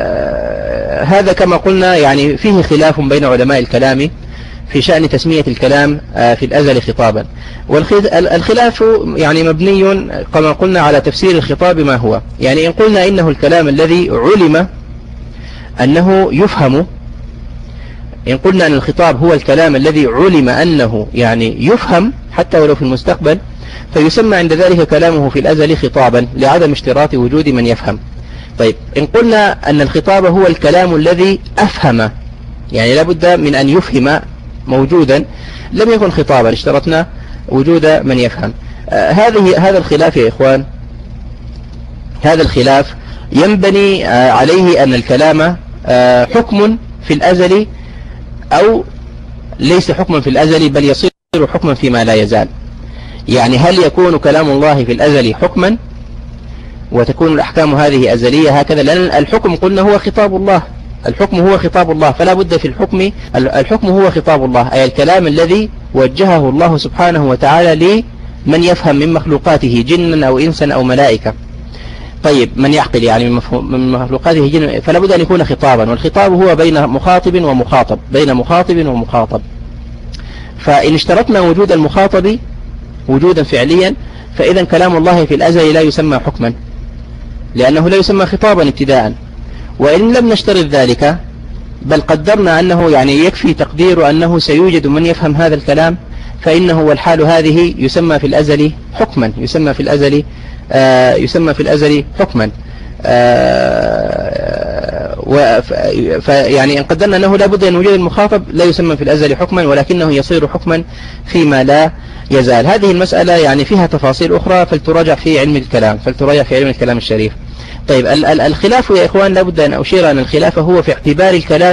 هذا كما قلنا يعني فيه خلاف بين علماء الكلام في شأن تسمية الكلام في الأزل خطابا، والخلاف يعني مبني كما قلنا على تفسير الخطاب ما هو. يعني إن قلنا إنه الكلام الذي علم أنه يفهم، إن قلنا أن الخطاب هو الكلام الذي علم أنه يعني يفهم حتى ولو في المستقبل، فيسمى عند ذلك كلامه في الأزل خطابا لعدم اشتراط وجود من يفهم. طيب إن قلنا أن الخطاب هو الكلام الذي أفهم، يعني لابد من أن يفهم موجودا، لم يكن خطابا، اشترطنا وجود من يفهم. هذا الخلاف يا إخوان، هذا الخلاف ينبني عليه أن الكلام حكم في الأزل أو ليس حكما في الأزل بل يصير حكما فيما لا يزال. يعني هل يكون كلام الله في الأزل حكما وتكون الأحكام هذه أزلية هكذا، لأن الحكم قلنا هو خطاب الله، الحكم هو خطاب الله، فلا بد في الحكم هو خطاب الله، أي الكلام الذي وجهه الله سبحانه وتعالى لمن يفهم من مخلوقاته جنا أو إنسا أو ملائكة. طيب من يعقل يعني من مخلوقاته جنا، فلا بد أن يكون خطابا، والخطاب هو بين مخاطب ومخاطب، بين مخاطب ومخاطب. فإن اشترطنا وجود المخاطب وجودا فعليا فإذا كلام الله في الأزل لا يسمى حكما لأنه لا يسمى خطابا ابتداء. وإن لم نشترط ذلك بل قدرنا أنه يعني يكفي تقدير أنه سيوجد من يفهم هذا الكلام، فإنه والحال هذه يسمى في الأزل حكما، يسمى في الأزل حكما. يعني إن قدرنا أنه لا بد أن يوجد المخاطب لا يسمى في الأزل حكما ولكنه يصير حكما فيما لا يزال. هذه المسألة يعني فيها تفاصيل أخرى فلتراجع في علم الكلام الشريف. طيب الخلاف يا إخوان لابد أن أشير أن الخلاف هو في اعتبار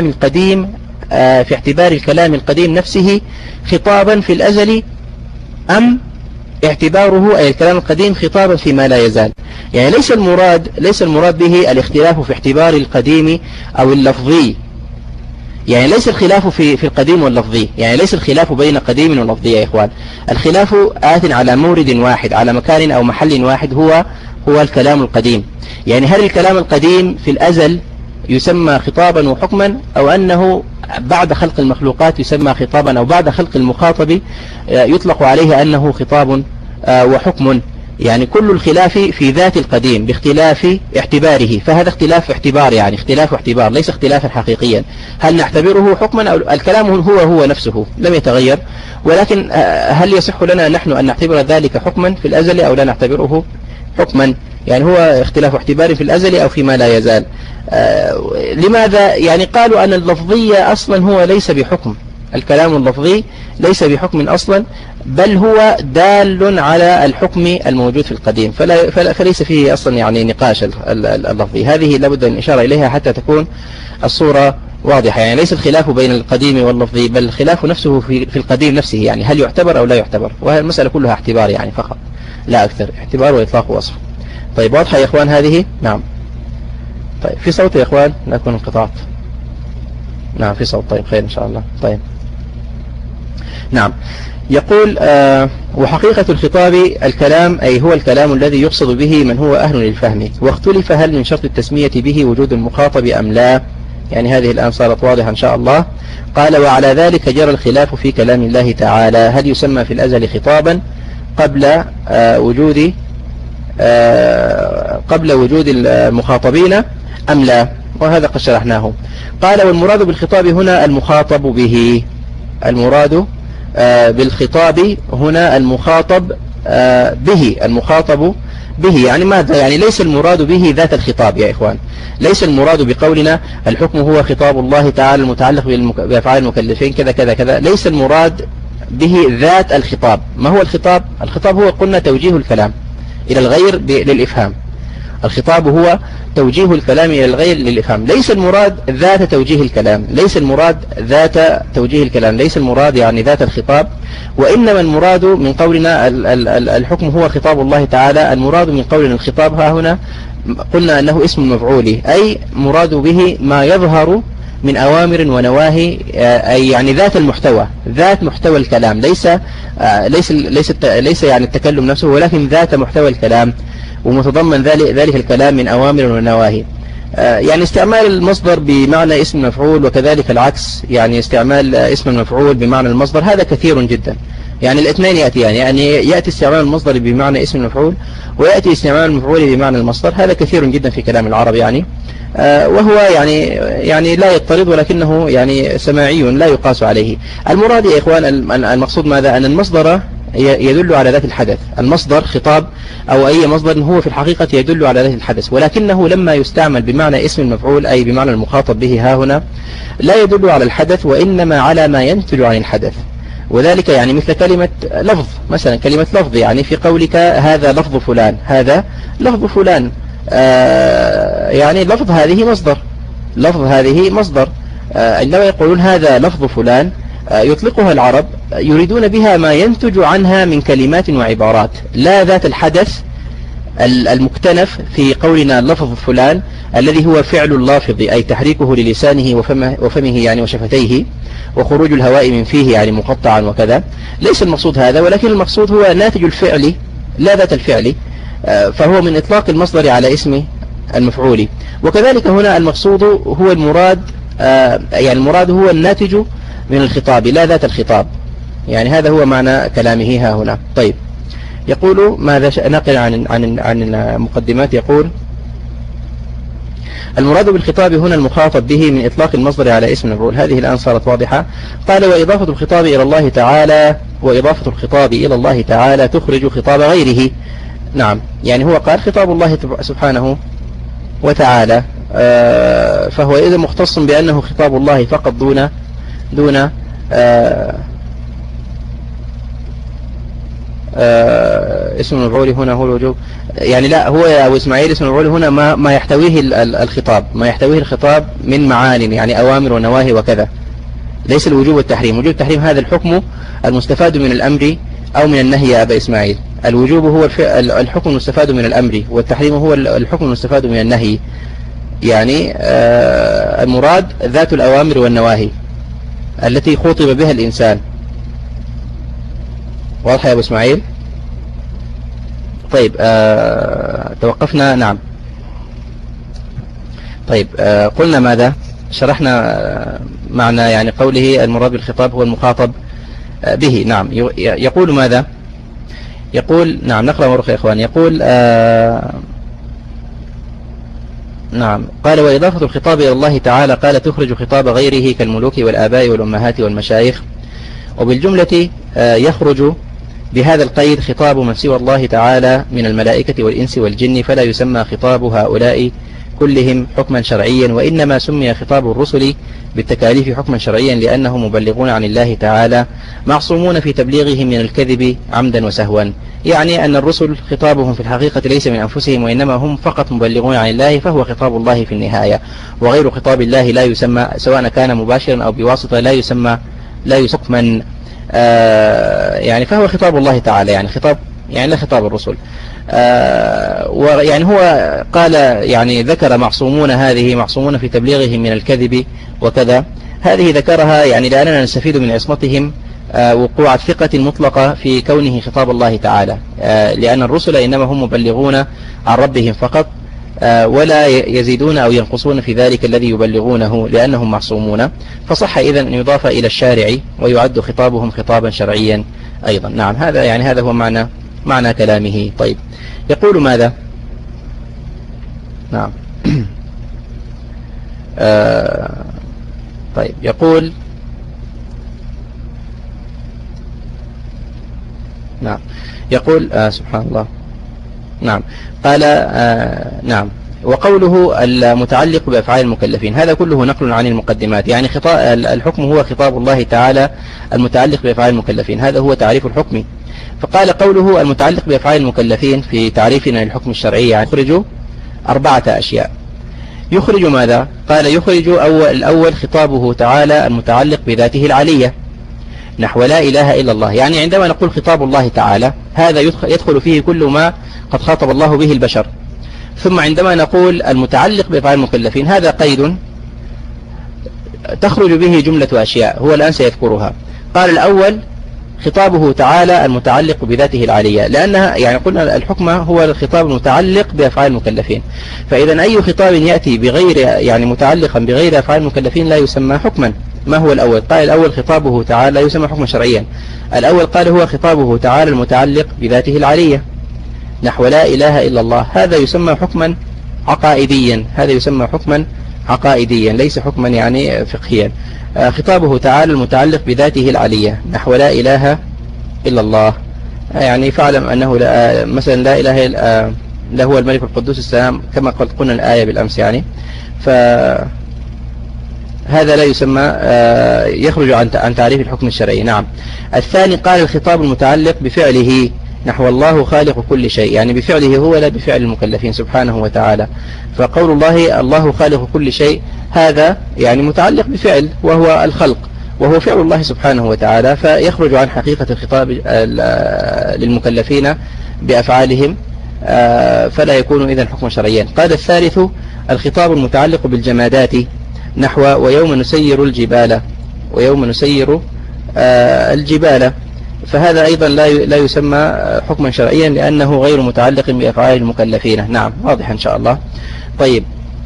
الكلام القديم نفسه خطابا في الأزل أم اعتباره أي الكلام القديم خطابا فيما لا يزال. يعني ليس المراد به الاختلاف في اعتبار القديم أو اللفظي، يعني ليس الخلاف في القديم واللفظي، يعني ليس الخلاف بين قديم ولفظي يا إخوان، الخلاف آت على مورد واحد، على مكان أو محل واحد هو الكلام القديم. يعني هل الكلام القديم في الأزل يسمى خطابا وحكما، أو أنه بعد خلق المخلوقات يسمى خطابا، أو بعد خلق المخاطب يطلق عليه أنه خطاب وحكم. يعني كل الخلاف في ذات القديم باختلاف اعتباره، فهذا اختلاف اعتبار، يعني اختلاف اعتبار ليس اختلافا حقيقيا. هل نعتبره حكما أو الكلام هو نفسه لم يتغير، ولكن هل يصح لنا نحن أن نعتبر ذلك حكما في الأزل أو لا نعتبره حكما؟ يعني هو اختلاف اعتبار في الأزل أو فيما لا يزال. لماذا؟ يعني قالوا أن اللفظية أصلا هو ليس بحكم، الكلام اللفظي ليس بحكم أصلا، بل هو دال على الحكم الموجود في القديم، فليس فيه أصلا يعني نقاش اللفظي. هذه لابد أن نشار إليها حتى تكون الصورة واضحة. يعني ليس الخلاف بين القديم واللفظي بل الخلاف نفسه في القديم نفسه، يعني هل يعتبر أو لا يعتبر، وهي المسألة كلها اعتبار يعني فقط لا أكثر، اعتبار وإطلاق وصف. طيب واضحة يا إخوان هذه؟ نعم. طيب في صوت يا إخوان لا تكون انقطاعات. نعم في صوت. طيب خير إن شاء الله. طيب نعم. يقول وحقيقة الخطاب الكلام أي هو الكلام الذي يقصد به من هو أهل للفهم، واختلف هل من شرط التسمية به وجود المخاطب أم لا. يعني هذه الآن صارت واضحة إن شاء الله. قال وعلى ذلك جرى الخلاف في كلام الله تعالى هل يسمى في الأزل خطابا قبل وجود المخاطبين أم لا، وهذا قد شرحناه. قال والمراد بالخطاب هنا المخاطب به، المراد بالخطاب هنا المخاطب به، المخاطب به يعني ماذا؟ يعني ليس المراد به ذات الخطاب يا إخوان، ليس المراد بقولنا الحكم هو خطاب الله تعالى المتعلق بأفعال المكلفين كذا كذا كذا، ليس المراد به ذات الخطاب. ما هو الخطاب؟ الخطاب هو قلنا توجيه الكلام إلى الغير للإفهام. الخطاب هو توجيه الكلام إلى الغير للإفهام، ليس المراد ذات توجيه الكلام، ليس المراد ذات توجيه الكلام، ليس المراد يعني ذات الخطاب. وإنما المراد من قولنا الحكم هو خطاب الله تعالى، المراد من قولنا الخطاب ها هنا قلنا أنه اسم مفعول، أي مراد به ما يظهر من أوامر ونواهي، أي يعني ذات المحتوى، ذات محتوى الكلام، ليس يعني التكلم نفسه، ولكن ذات محتوى الكلام، ومتضمن ذلك الكلام من أوامر ونواهي. يعني استعمال المصدر بمعنى اسم مفعول وكذلك العكس، يعني استعمال اسم المفعول بمعنى المصدر، هذا كثير جدا. يعني الاثنين يأتيان، يعني يأتي استعمال المصدر بمعنى اسم المفعول، ويأتي استعمال المفعول بمعنى المصدر، هذا كثير جدا في كلام العرب يعني. وهو يعني لا يضطرد، ولكنه يعني سماعي لا يقاس عليه. المراد يا إخوان المقصود ماذا؟ أن المصدر يدل على ذات الحدث، المصدر خطاب أو أي مصدر هو في الحقيقة يدل على ذات الحدث، ولكنه لما يستعمل بمعنى اسم المفعول أي بمعنى المخاطب به ها هنا لا يدل على الحدث، وإنما على ما ينتج عن الحدث. وذلك يعني مثل كلمة لفظ، مثلا كلمة لفظ يعني في قولك هذا لفظ فلان، هذا لفظ فلان، يعني لفظ هذه مصدر، لفظ هذه مصدر. عندما يقولون هذا لفظ فلان يطلقها العرب يريدون بها ما ينتج عنها من كلمات وعبارات، لا ذات الحدث المكتنف في قولنا لفظ فلان الذي هو فعل اللافظ، أي تحريكه للسانه وفمه يعني وشفتيه، وخروج الهواء من فيه يعني مقطعا وكذا. ليس المقصود هذا، ولكن المقصود هو ناتج الفعل لا ذات الفعل، فهو من إطلاق المصدر على اسم المفعول. وكذلك هنا المقصود هو المراد، يعني المراد هو الناتج من الخطاب لا ذات الخطاب، يعني هذا هو معنى كلامه ها هنا. طيب يقول ماذا نقل عن المقدمات، يقول المراد بالخطاب هنا المخاطب به من إطلاق المصدر على اسم المفعول. هذه الآن صارت واضحة. قال وإضافة الخطاب إلى الله تعالى، وإضافة الخطاب إلى الله تعالى تخرج خطاب غيره. نعم، يعني هو قال خطاب الله سبحانه وتعالى، فهو إذا مختص بأنه خطاب الله فقط دون اسم المفعول هنا هو الوجوب، يعني لا، هو يا أبو إسماعيل اسم المفعول هنا ما يحتويه الخطاب، ما يحتويه الخطاب من معان يعني أوامر ونواهي وكذا، ليس الوجوب والتحريم. وجوب التحريم هذا الحكم المستفاد من الأمر أو من النهي يا أبا إسماعيل، الوجوب هو الحكم المستفاد من الأمر، والتحريم هو الحكم المستفاد من النهي، يعني المراد ذات الأوامر والنواهي التي خاطب بها الإنسان. واضح يا أبو إسماعيل؟ طيب توقفنا. نعم، طيب قلنا ماذا؟ شرحنا معنى يعني قوله المراد بالخطاب هو المخاطب به. نعم، يقول ماذا؟ يقول نعم، نقرأ مرة يا إخوان. يقول نعم، قال وإضافة الخطاب إلى الله تعالى قال تخرج خطاب غيره كالملوك والآباء والأمهات والمشايخ. وبالجملة يخرج بهذا القيد خطاب من سوى الله تعالى من الملائكة والإنس والجن، فلا يسمى خطاب هؤلاء كلهم حكما شرعيا، وإنما سمي خطاب الرسل بالتكاليف حكما شرعيا لأنهم مبلغون عن الله تعالى معصومون في تبليغهم من الكذب عمدا وسهوا. يعني أن الرسل خطابهم في الحقيقة ليس من أنفسهم، وإنما هم فقط مبلغون عن الله، فهو خطاب الله في النهاية. وغير خطاب الله لا يسمى، سواء كان مباشرا أو بواسطة، لا يسمى حكما، يعني فهو خطاب الله تعالى، يعني خطاب يعني لا خطاب الرسل. ويعني هو قال يعني ذكر معصومون، هذه معصومون في تبليغهم من الكذب وكذا، هذه ذكرها يعني لأننا نستفيد من عصمتهم وقوع الثقة المطلقة في كونه خطاب الله تعالى، لأن الرسل إنما هم مبلغون عن ربهم فقط، ولا يزيدون أو ينقصون في ذلك الذي يبلغونه لأنهم معصومون، فصح إذن أن يضاف إلى الشارع ويعد خطابهم خطابا شرعيا أيضا. نعم، هذا هو معنى كلامه. طيب يقول ماذا؟ نعم طيب يقول نعم، يقول سبحان الله. نعم. قال نعم. وقوله المتعلق بأفعال المكلفين هذا كله نقل عن المقدمات، يعني الحكم هو خطاب الله تعالى المتعلق بأفعال المكلفين، هذا هو تعريف الحكم. فقال قوله المتعلق بأفعال المكلفين في تعريفنا للحكم الشرعي يعني يخرج 4 أشياء. يخرج ماذا؟ قال يخرج الأول خطابه تعالى المتعلق بذاته العلية نحو لا إله إلا الله، يعني عندما نقول خطاب الله تعالى هذا يدخل فيه كل ما قد خاطب الله به البشر. ثم عندما نقول المتعلق بأفعال المكلفين هذا قيد تخرج به جملة أشياء هو الآن سيذكرها. قال الأول خطابه تعالى المتعلق بذاته العلية، لأنها يعني قلنا الحكم هو الخطاب المتعلق بأفعال المكلفين، فإذا أي خطاب يأتي بغير يعني متعلقا بغير أفعال المكلفين لا يسمى حكما. ما هو الأول؟ قال الأول خطابه تعالى يسمى حكما شرعيا. الأول قال هو خطابه تعالى المتعلق بذاته العلية نحو لا إله إلا الله، هذا يسمى حكما عقائديا، هذا يسمى حكما عقائديا ليس حكما يعني فقهيا. خطابه تعالى المتعلق بذاته العلية نحو لا إله إلا الله، يعني فاعلم أنه مثلا لا إله إلا هو الملك القدوس السلام كما قد قلنا الآية بالأمس، يعني فهذا لا يسمى يخرج عن تعريف الحكم الشرعي. نعم. الثاني قال الخطاب المتعلق بفعله نحو الله خالق كل شيء، يعني بفعله هو لا بفعل المكلفين سبحانه وتعالى. فقول الله خالق كل شيء هذا يعني متعلق بفعل وهو الخلق، وهو فعل الله سبحانه وتعالى، فيخرج عن حقيقة الخطاب للمكلفين بأفعالهم، فلا يكون إذن حكما شرعيا. قال الثالث الخطاب المتعلق بالجمادات نحو ويوم نسير الجبال، ويوم نسير الجبال، فهذا أيضا لا يسمى حكما شرعيا لأنه غير متعلق بأفعال المكلفين. نعم، واضح إن شاء الله. طيب،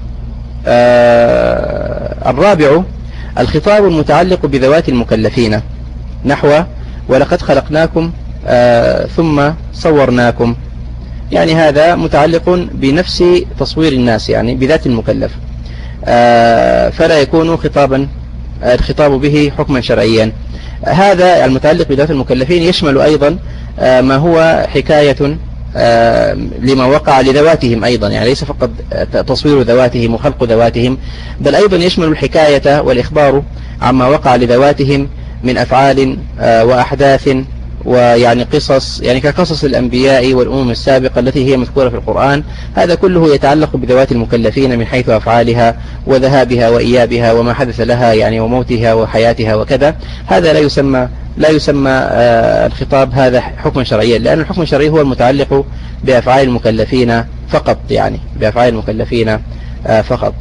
الرابع الخطاب المتعلق بذوات المكلفين نحو ولقد خلقناكم ثم صورناكم، يعني هذا متعلق بنفس تصوير الناس يعني بذات المكلف، فلا يكون الخطاب به حكما شرعيا. هذا المتعلق بذات المكلفين يشمل أيضا ما هو حكاية لما وقع لذواتهم أيضا، يعني ليس فقط تصوير ذواتهم وخلق ذواتهم، بل أيضا يشمل الحكاية والإخبار عما وقع لذواتهم من أفعال وأحداث ويعني قصص، يعني كقصص الأنبياء والأمم السابقة التي هي مذكورة في القرآن. هذا كله يتعلق بذوات المكلفين من حيث أفعالها وذهابها وإيابها وما حدث لها يعني وموتها وحياتها وكذا. هذا لا يسمى الخطاب هذا حكما شرعيا، لأن الحكم الشرعي هو المتعلق بأفعال المكلفين فقط، يعني بأفعال المكلفين فقط.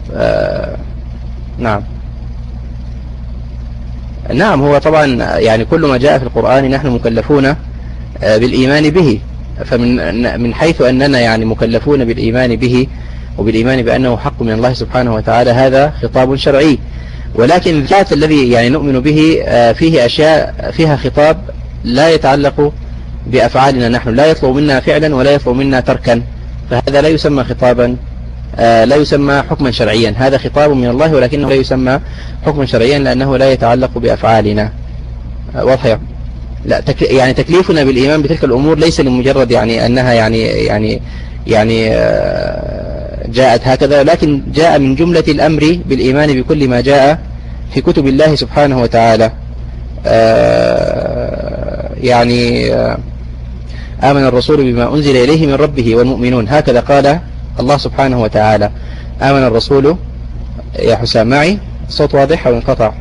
نعم، هو طبعا يعني كل ما جاء في القرآن نحن مكلفون بالإيمان به، فمن حيث أننا يعني مكلفون بالإيمان به وبالإيمان بأنه حق من الله سبحانه وتعالى هذا خطاب شرعي. ولكن الذات الذي يعني نؤمن به فيه أشياء فيها خطاب لا يتعلق بأفعالنا نحن، لا يطلب منا فعلا ولا يطلب منا تركا، فهذا لا يسمى خطابا، لا يسمى حكما شرعيا. هذا خطاب من الله ولكنه لا يسمى حكما شرعيا لأنه لا يتعلق بأفعالنا. واضح؟ لا، يعني تكليفنا بالإيمان بتلك الأمور ليس لمجرد يعني أنها يعني جاءت هكذا، لكن جاء من جملة الأمر بالإيمان بكل ما جاء في كتب الله سبحانه وتعالى. يعني آمن الرسول بما أنزل إليه من ربه والمؤمنون، هكذا قال الله سبحانه وتعالى. آمن الرسول، يا حسام معي الصوت واضح أو انقطع؟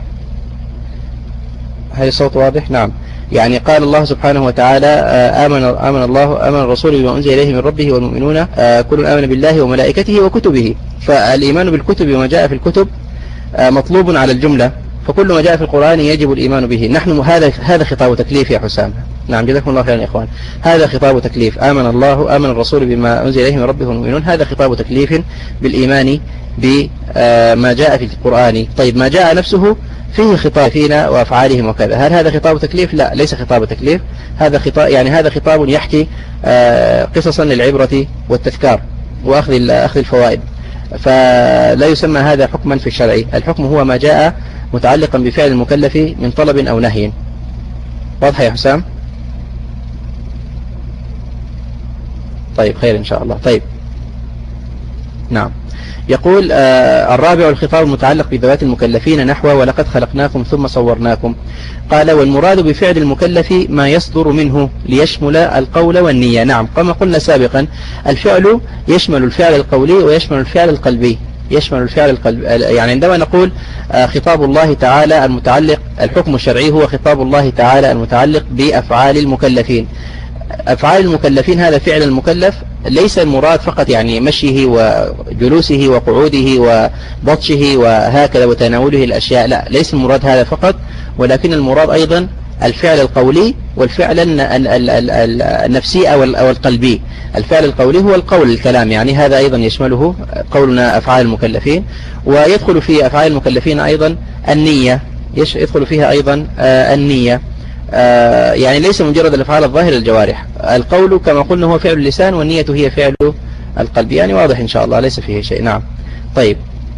هل الصوت واضح؟ نعم. يعني قال الله سبحانه وتعالى آمن الرسول بما أنزل إليه من ربه والمؤمنون كل آمن بالله وملائكته وكتبه. فالإيمان بالكتب وما جاء في الكتب مطلوب على الجملة، فكل ما جاء في القرآن يجب الإيمان به. نحن هذا خطاب تكليف يا حسام. نعم، جزاكم الله خيرا يا إخوان. هذا خطاب تكليف، آمن الرسول بما أنزل إليه من ربه والمؤمنون، هذا خطاب تكليف بالإيمان بما جاء في القرآن. طيب، ما جاء نفسه فيه خطاب فينا وأفعالهم وكذا، هل هذا خطاب تكليف؟ لا، ليس خطاب تكليف، هذا خطاب يعني هذا خطاب يحكي قصصا للعبرة والتذكار وأخذ الفوائد، فلا يسمى هذا حكما في الشرع. الحكم هو ما جاء متعلقا بفعل المكلف من طلب أو نهي. واضح يا حسام؟ طيب خير إن شاء الله. طيب نعم. يقول الرابع الخطاب المتعلق بذوات المكلفين نحو ولقد خلقناكم ثم صورناكم. قال والمراد بفعل المكلف ما يصدر منه ليشمل القول والنية. نعم كما قلنا سابقا الفعل يشمل الفعل القولي ويشمل الفعل القلبي، يشمل الفعل القلبي. يعني عندما نقول خطاب الله تعالى المتعلق، الحكم الشرعي هو خطاب الله تعالى المتعلق بأفعال المكلفين. أفعال المكلفين هذا فعل المكلف ليس المراد فقط يعني مشيه وجلوسه وقعوده وبطشه وهكذا وتناوله الأشياء، لا ليس المراد هذا فقط، ولكن المراد أيضا الفعل القولي والفعل النفسي أو القلبي. الفعل القولي هو القول الكلام، يعني هذا أيضا يشمله قولنا أفعال المكلفين. ويدخل في أفعال المكلفين أيضا النية، يدخل فيها أيضا النية. يعني ليس مجرد الأفعال الظاهرة الجوارح. القول كما قلنا هو فعل اللسان والنية هي فعل القلب، يعني واضح إن شاء الله ليس فيه شيء. نعم طيب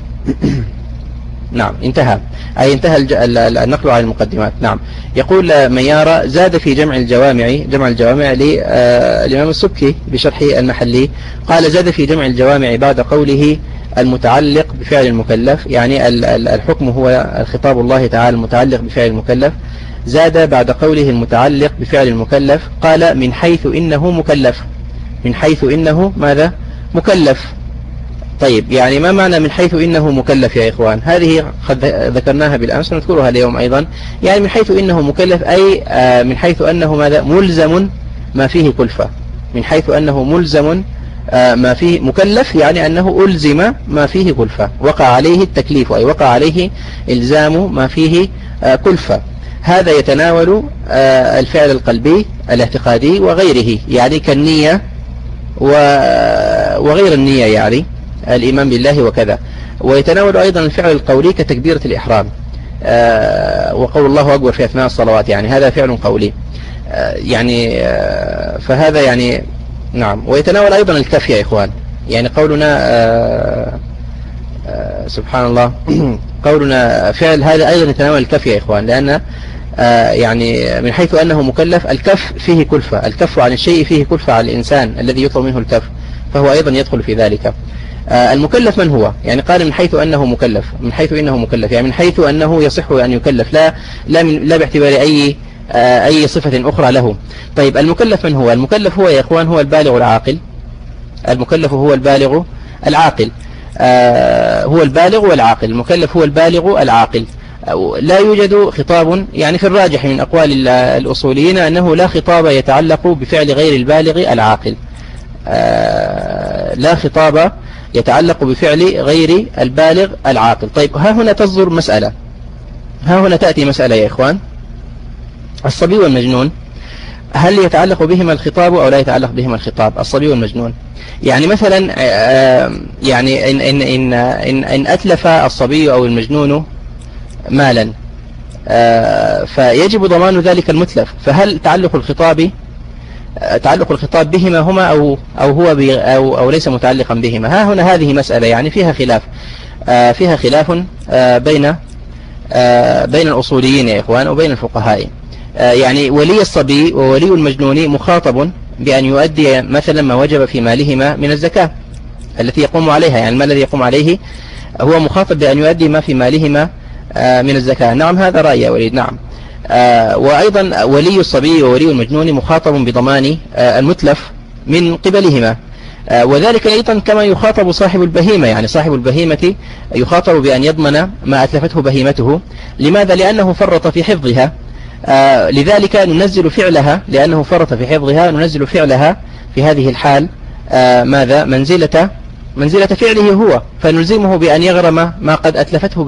نعم انتهى، أي انتهى النقل على المقدمات. نعم. يقول ميارة زاد في جمع الجوامع للإمام السبكي بشرح المحلي، قال زاد في جمع الجوامع بعد قوله المتعلق بفعل المكلف، يعني الحكم هو الخطاب الله تعالى المتعلق بفعل المكلف، زاد بعد قوله المتعلق بفعل المكلف قال من حيث إنه مكلف، من حيث إنه ماذا مكلف. طيب يعني ما معنى من حيث إنه مكلف يا إخوان؟ هذه قد ذكرناها بالأمس ونذكرها اليوم أيضا. يعني من حيث إنه مكلف أي من حيث أنه ماذا ملزم ما فيه كلفة، من حيث أنه ملزم ما فيه مكلف، يعني أنه ألزم ما فيه كلفة، وقع عليه التكليف أي وقع عليه إلزام ما فيه كلفة. هذا يتناول الفعل القلبي الاعتقادي وغيره، يعني كالنية وغير النية، يعني الإيمان بالله وكذا. ويتناول أيضا الفعل القولي كتكبيرة الإحرام وقول الله أكبر في أثناء الصلوات، يعني هذا فعل قولي يعني فهذا يعني نعم. ويتناول أيضا الكف يا إخوان، يعني قولنا سبحان الله قولنا فعل هذا أيضا يتناول الكف يا إخوان، لأن يعني من حيث أنه مكلف الكف فيه كلفة، الكف عن الشيء فيه كلفة على الإنسان الذي يطلب منه الكف، فهو أيضا يدخل في ذلك. المكلف من هو؟ يعني قال من حيث أنه مكلف، من حيث إنه مكلف يعني من حيث أنه يصح أن يكلف، لا باعتبار أي صفة أخرى له. طيب المكلف من هو؟ المكلف هو يا إخوان هو البالغ العاقل، المكلف هو البالغ العاقل، هو البالغ والعاقل، المكلف هو البالغ العاقل. لا يوجد خطاب، يعني في الراجح من أقوال الأصوليين أنه لا خطاب يتعلق بفعل غير البالغ العاقل، لا خطاب يتعلق بفعل غير البالغ العاقل. طيب ها هنا تصدر مسألة، ها هنا تأتي مسألة يا إخوان، الصبي والمجنون هل يتعلق بهما الخطاب أو لا يتعلق بهما الخطاب؟ الصبي والمجنون يعني مثلا يعني إن أتلف الصبي أو المجنون مالا فيجب ضمان ذلك المتلف، فهل تعلق الخطاب بهما هما أو هو أو ليس متعلقا بهما؟ ها هنا هذه مسألة يعني فيها خلاف، فيها خلاف بين الأصوليين يا إخوان وبين الفقهاء. يعني ولي الصبي وولي المجنون مخاطب بأن يؤدي مثلا ما وجب في مالهما من الزكاة التي يقوم عليها، يعني المال الذي يقوم عليه هو مخاطب بأن يؤدي ما في مالهما من الزكاة. نعم هذا رأي يا وليد. نعم. وأيضا ولي الصبي وولي المجنون مخاطب بضمان المتلف من قبلهما، وذلك أيضا كما يخاطب صاحب البهيمة، يعني صاحب البهيمة يخاطب بأن يضمن ما أتلفته بهيمته. لماذا؟ لأنه فرط في حفظها، لذلك ننزل فعلها، لأنه فرط في حفظها ننزل فعلها في هذه الحال ماذا؟ منزلة فعله هو، فنلزمه بأن يغرم ما قد أتلفته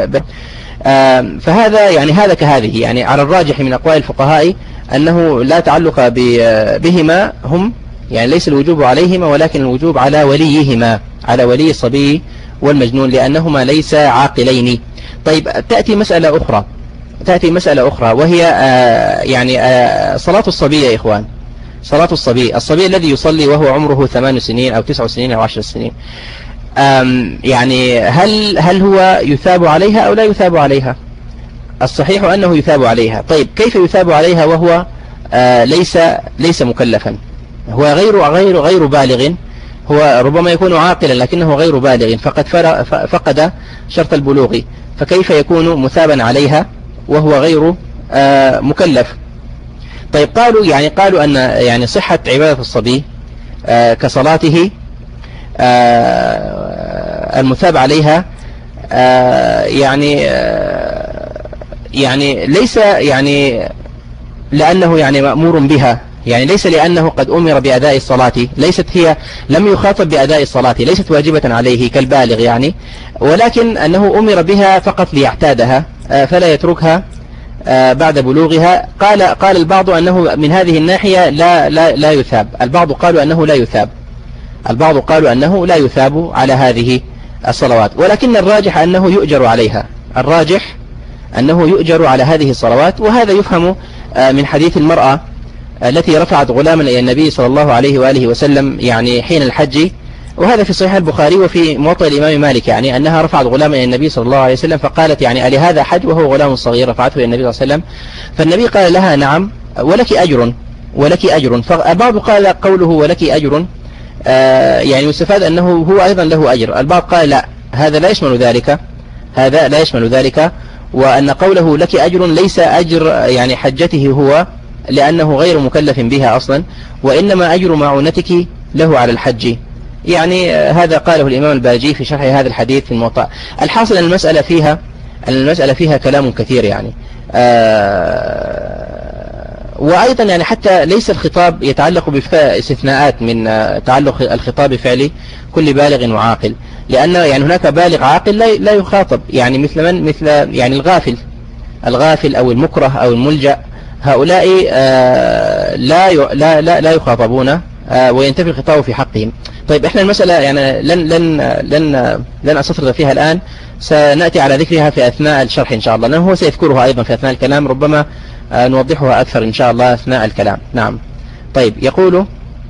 فهذا يعني هذا كهذه، يعني على الراجح من أقوال الفقهاء أنه لا تعلق بهما هم، يعني ليس الوجوب عليهما ولكن الوجوب على وليهما، على ولي الصبي والمجنون لأنهما ليس عاقلين. طيب تأتي مسألة أخرى وهي يعني صلاة الصبي يا إخوان، صلاة الصبي الذي يصلي وهو عمره 8 سنين أو 9 سنين أو 10 سنين، يعني هل هو يثاب عليها أو لا يثاب عليها؟ الصحيح أنه يثاب عليها. طيب كيف يثاب عليها وهو ليس مكلفا؟ هو غير بالغ، هو ربما يكون عاقلا لكنه غير بالغ، فقد شرط البلوغ، فكيف يكون مثابا عليها وهو غير مكلف؟ طيب قالوا أن يعني صحة عبادة الصبي كصلاته المثاب عليها يعني ليس يعني لأنه يعني مأمور بها، يعني ليس لأنه قد أمر بأداء الصلاة، لم يخاطب بأداء الصلاة، ليست واجبة عليه كالبالغ يعني، ولكن أنه أمر بها فقط ليعتادها فلا يتركها بعد بلوغها. قال البعض أنه من هذه الناحية لا يثاب، البعض قالوا أنه لا يثاب على هذه الصلوات، ولكن الراجح أنه يؤجر عليها، الراجح أنه يؤجر على هذه الصلوات. وهذا يفهم من حديث المرأة التي رفعت غلاما إلى النبي صلى الله عليه وآله وسلم يعني حين الحج، وهذا في صحيح البخاري وفي موطئ الإمام مالك، يعني أنها رفعت غلاما إلى النبي صلى الله عليه وسلم فقالت يعني ألي هذا حج وهو غلام صغير، رفعته إلى النبي صلى الله عليه وسلم، فالنبي قال لها نعم ولك أجر. فالبعض قال قوله ولك أجر يعني يستفاد أنه هو أيضا له أجر، البعض قال لا هذا لا يشمل ذلك، وأن قوله لك أجر ليس أجر يعني حجته هو لأنه غير مكلف بها أصلا، وإنما أجر معونتك له على الحج، يعني هذا قاله الإمام الباجي في شرح هذا الحديث في الموطأ. الحاصل أن المسألة فيها كلام كثير يعني، وأيضا يعني حتى ليس الخطاب يتعلق باستثناءات من تعلق الخطاب بفعل كل بالغ وعاقل، لأن يعني هناك بالغ عاقل لا يخاطب، يعني مثل يعني الغافل أو المكره أو الملجأ، هؤلاء لا يخاطبون وينتفي الخطاب في حقهم. طيب احنا المسألة يعني لن أستطرد فيها الآن، سنأتي على ذكرها في أثناء الشرح إن شاء الله، لأنه هو سيذكرها أيضا في أثناء الكلام، ربما نوضحها أكثر إن شاء الله أثناء الكلام. نعم. طيب يقول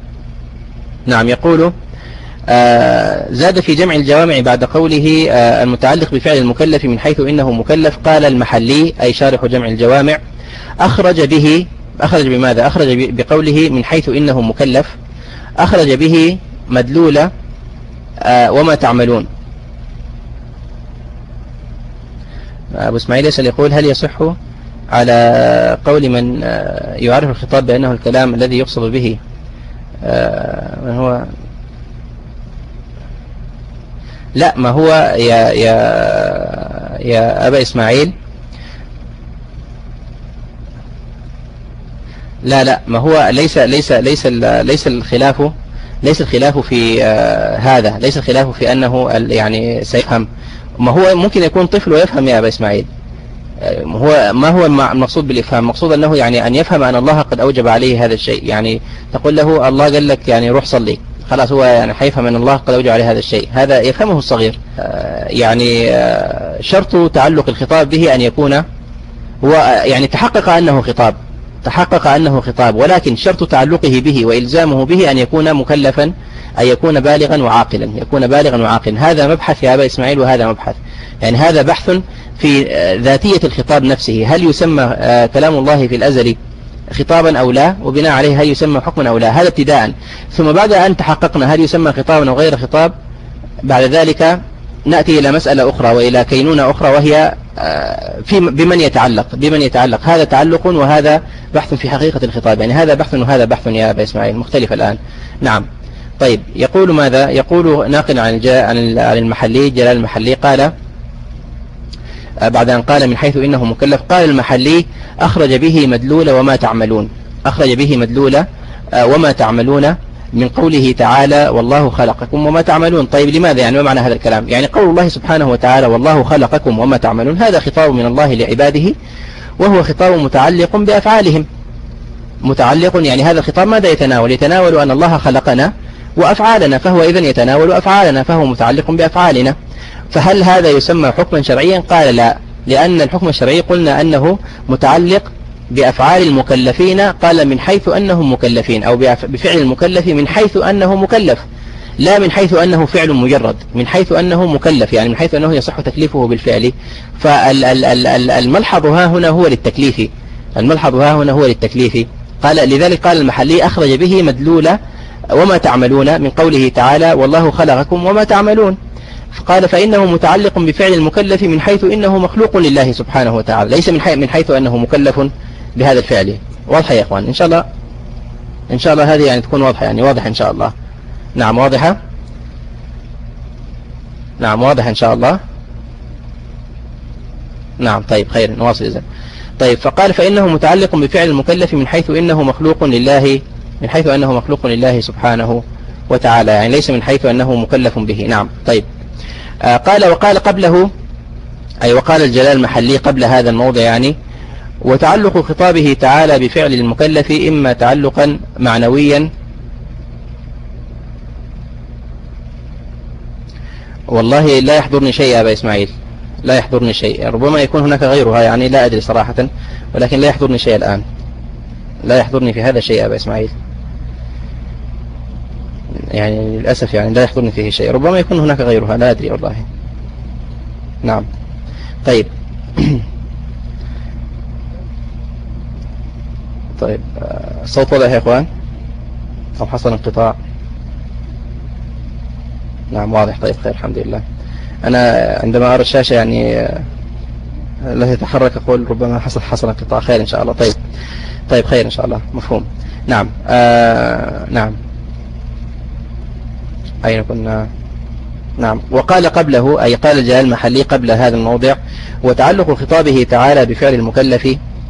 زاد في جمع الجوامع بعد قوله المتعلق بفعل المكلف من حيث إنه مكلف، قال المحلي أي شارح جمع الجوامع أخرج بماذا؟ أخرج بقوله من حيث إنه مكلف، أخرج به مدلول وما تعملون. أبو إسماعيل يسأل يقول هل يصح على قول من يعرف الخطاب بأنه الكلام الذي يقصد به من هو؟ لا، ما هو يا أبا إسماعيل، لا ما هو ليس الخلاف في هذا، ليس الخلاف في أنه يعني سيفهم، ما هو ممكن يكون طفل ويفهم يا أبا إسماعيل، ما هو المقصود بالإفهام؟ المقصود أنه يعني أن يفهم أن الله قد أوجب عليه هذا الشيء، يعني تقول له الله قال لك يعني روح صلي، خلاص هو يعني حيفهم أن الله قد أوجب عليه هذا الشيء، هذا يفهمه الصغير. يعني شرط تعلق الخطاب به أن يكون هو يعني تحقق أنه خطاب، ولكن شرط تعلقه به وإلزامه به أن يكون مكلفا، أن يكون بالغا وعاقلا، هذا مبحث يا أبا إسماعيل، وهذا مبحث يعني هذا بحث في ذاتية الخطاب نفسه، هل يسمى كلام الله في الأزل خطابا أو لا، وبناء عليه هل يسمى حكما أو لا، هذا ابتداء. ثم بعد أن تحققنا هل يسمى خطابا أو غير خطاب، بعد ذلك نأتي إلى مسألة أخرى وإلى كينونة أخرى، وهي بمن يتعلق، هذا تعلق وهذا بحث في حقيقة الخطاب، يعني هذا بحث وهذا بحث يا أبا إسماعيل مختلف الآن. نعم. طيب يقول ماذا؟ يقول ناقل عن المحلي، جلال المحلي، قال بعد أن قال من حيث إنه مكلف، قال المحلي أخرج به مدلول وما تعملون من قوله تعالى والله خلقكم وما تعملون. طيب لماذا يعني ما معنى هذا الكلام؟ يعني قول الله سبحانه وتعالى والله خلقكم وما تعملون، هذا خطاب من الله لعباده، وهو خطاب متعلق بأفعالهم، يعني هذا الخطاب ماذا يتناول أن الله خلقنا وأفعالنا، فهو إذن يتناول أفعالنا، فهو متعلق بأفعالنا. فهل هذا يسمى حكما شرعيا؟ قال لا، لأن الحكم الشرعي قلنا أنه متعلق بأفعال المكلفين، قال من حيث أنهم مكلفين، أو بفعل المكلف من حيث أنه مكلف، لا من حيث أنه فعل مجرد، من حيث أنه مكلف، يعني من حيث أنه يصح تكليفه بالفعل. فالملحظ ها هنا هو للتكليف، قال لذلك قال المحلي أخرج به مدلول وما تعملون من قوله تعالى والله خلقكم وما تعملون. قال فإنه متعلق بفعل المكلف من حيث إنه مخلوق لله سبحانه وتعالى، ليس من حيث أنه مكلف بهذا الفعل. واضحة يا إخوان؟ إن شاء الله هذه يعني تكون واضحة، يعني واضح إن شاء الله. نعم واضحة. نعم واضح إن شاء الله. نعم طيب خير نواصل إذن. طيب فقال فإنه متعلق بفعل المكلف من حيث إنه مخلوق لله سبحانه وتعالى، يعني ليس من حيث أنه مكلف به. نعم طيب. قال وقال قبله، أي وقال الجلال المحلي قبل هذا الموضع يعني وتعلق خطابه تعالى بفعل المكلف إما تعلقا معنويا، والله لا يحضرني شيء يا أبا إسماعيل، لا يحضرني شيء، ربما يكون هناك غيرها يعني لا أدري صراحة، ولكن لا يحضرني شيء الآن، لا يحضرني في هذا شيء يا أبا إسماعيل، يعني للأسف يعني لا يحضرني فيه شيء، ربما يكون هناك غيرها لا أدري والله. نعم طيب. طيب الصوت واضح يا إخوان أو حصل انقطاع؟ نعم واضح. طيب خير الحمد لله. أنا عندما أرى الشاشة يعني لا تتحرك أقول ربما حصل انقطاع. خير إن شاء الله. طيب خير إن شاء الله مفهوم. نعم نعم أين كنا؟ نعم وقال قبله، أي قال الجلال المحلي قبل هذا الموضع وتعلق خطابه تعالى بفعل المكلف،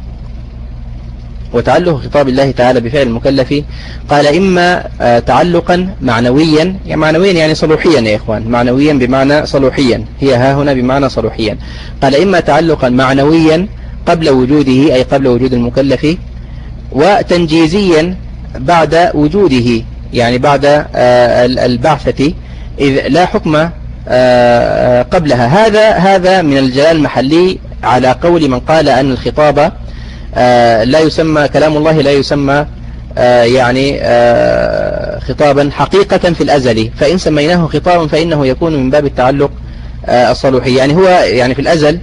وتعلق خطاب الله تعالى بفعل المكلف قال إما تعلقا معنويا، يعني معنويا يعني صلوحيا يا إخوان، معنويا بمعنى صلوحيا، هي ها هنا بمعنى صلوحيا. قال إما تعلقا معنويا قبل وجوده، أي قبل وجود المكلف، وتنجيزيا بعد وجوده، يعني بعد البعثة إذ لا حكم قبلها. هذا من الجلال المحلي على قول من قال أن الخطاب لا يسمى كلام الله، لا يسمى يعني خطابا حقيقة في الأزل، فإن سميناه خطابا فإنه يكون من باب التعلق الصلوحي، يعني هو يعني في الأزل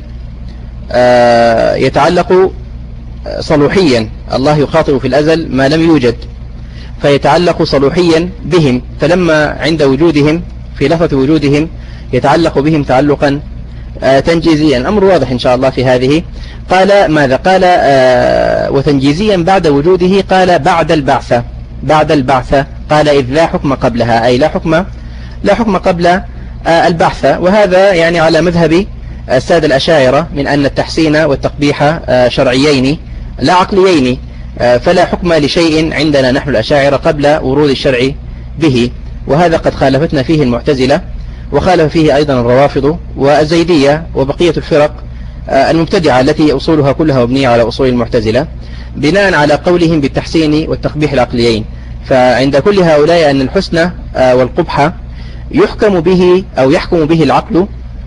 يتعلق صلوحيا، الله يخاطب في الأزل ما لم يوجد فيتعلق صلوحيا بهم، فلما عند وجودهم في لحظة وجودهم يتعلق بهم تعلقا تنجيزيا. الأمر واضح إن شاء الله في هذه. قال ماذا؟ قال وتنجيزيا بعد وجوده، قال بعد البعثة قال إذ لا حكم قبلها، أي لا حكم قبل البعثة. وهذا يعني على مذهب السادة الأشاعرة من أن التحسين والتقبيح شرعيين لا عقليين، فلا حكم لشيء عندنا نحن الأشاعرة قبل ورود الشرع به، وهذا قد خالفتنا فيه المعتزلة، وخالف فيه أيضا الروافض والزيدية وبقية الفرق المبتدعة التي أصولها كلها مبنية على أصول المعتزلة، بناء على قولهم بالتحسين والتقبيح العقليين. فعند كل هؤلاء أن الحسن والقبح يحكم به العقل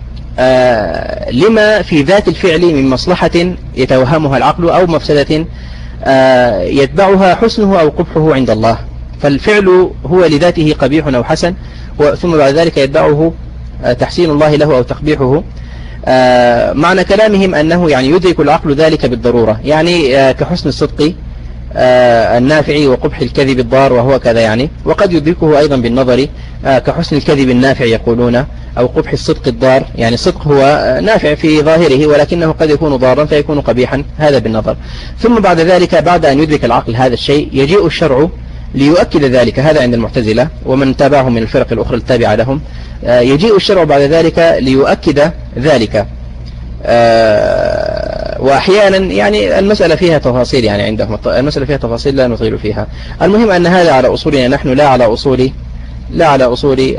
لما في ذات الفعل من مصلحة يتوهمها العقل أو مفسدة يتبعها حسنه أو قبحه عند الله، فالفعل هو لذاته قبيح أو حسن، ثم بعد ذلك يتبعه تحسين الله له أو تقبيحه. معنى كلامهم أنه يعني يدرك العقل ذلك بالضرورة، يعني كحسن الصدق النافع وقبح الكذب الضار وهو كذا يعني، وقد يدركه أيضا بالنظر كحسن الكذب النافع يقولون، أو قبح الصدق الضار، يعني الصدق هو نافع في ظاهره ولكنه قد يكون ضارا فيكون قبيحا، هذا بالنظر. ثم بعد ذلك بعد أن يدرك العقل هذا الشيء يجيء الشرع ليؤكد ذلك، هذا عند المعتزلة ومن تابعهم من الفرق الأخرى التابعة لهم، يجيء الشرع بعد ذلك ليؤكد ذلك. وأحيانا يعني المسألة فيها تفاصيل، يعني عندهم المسألة فيها تفاصيل لا نطيل فيها. المهم أن هذا على أصولنا نحن، لا على أصول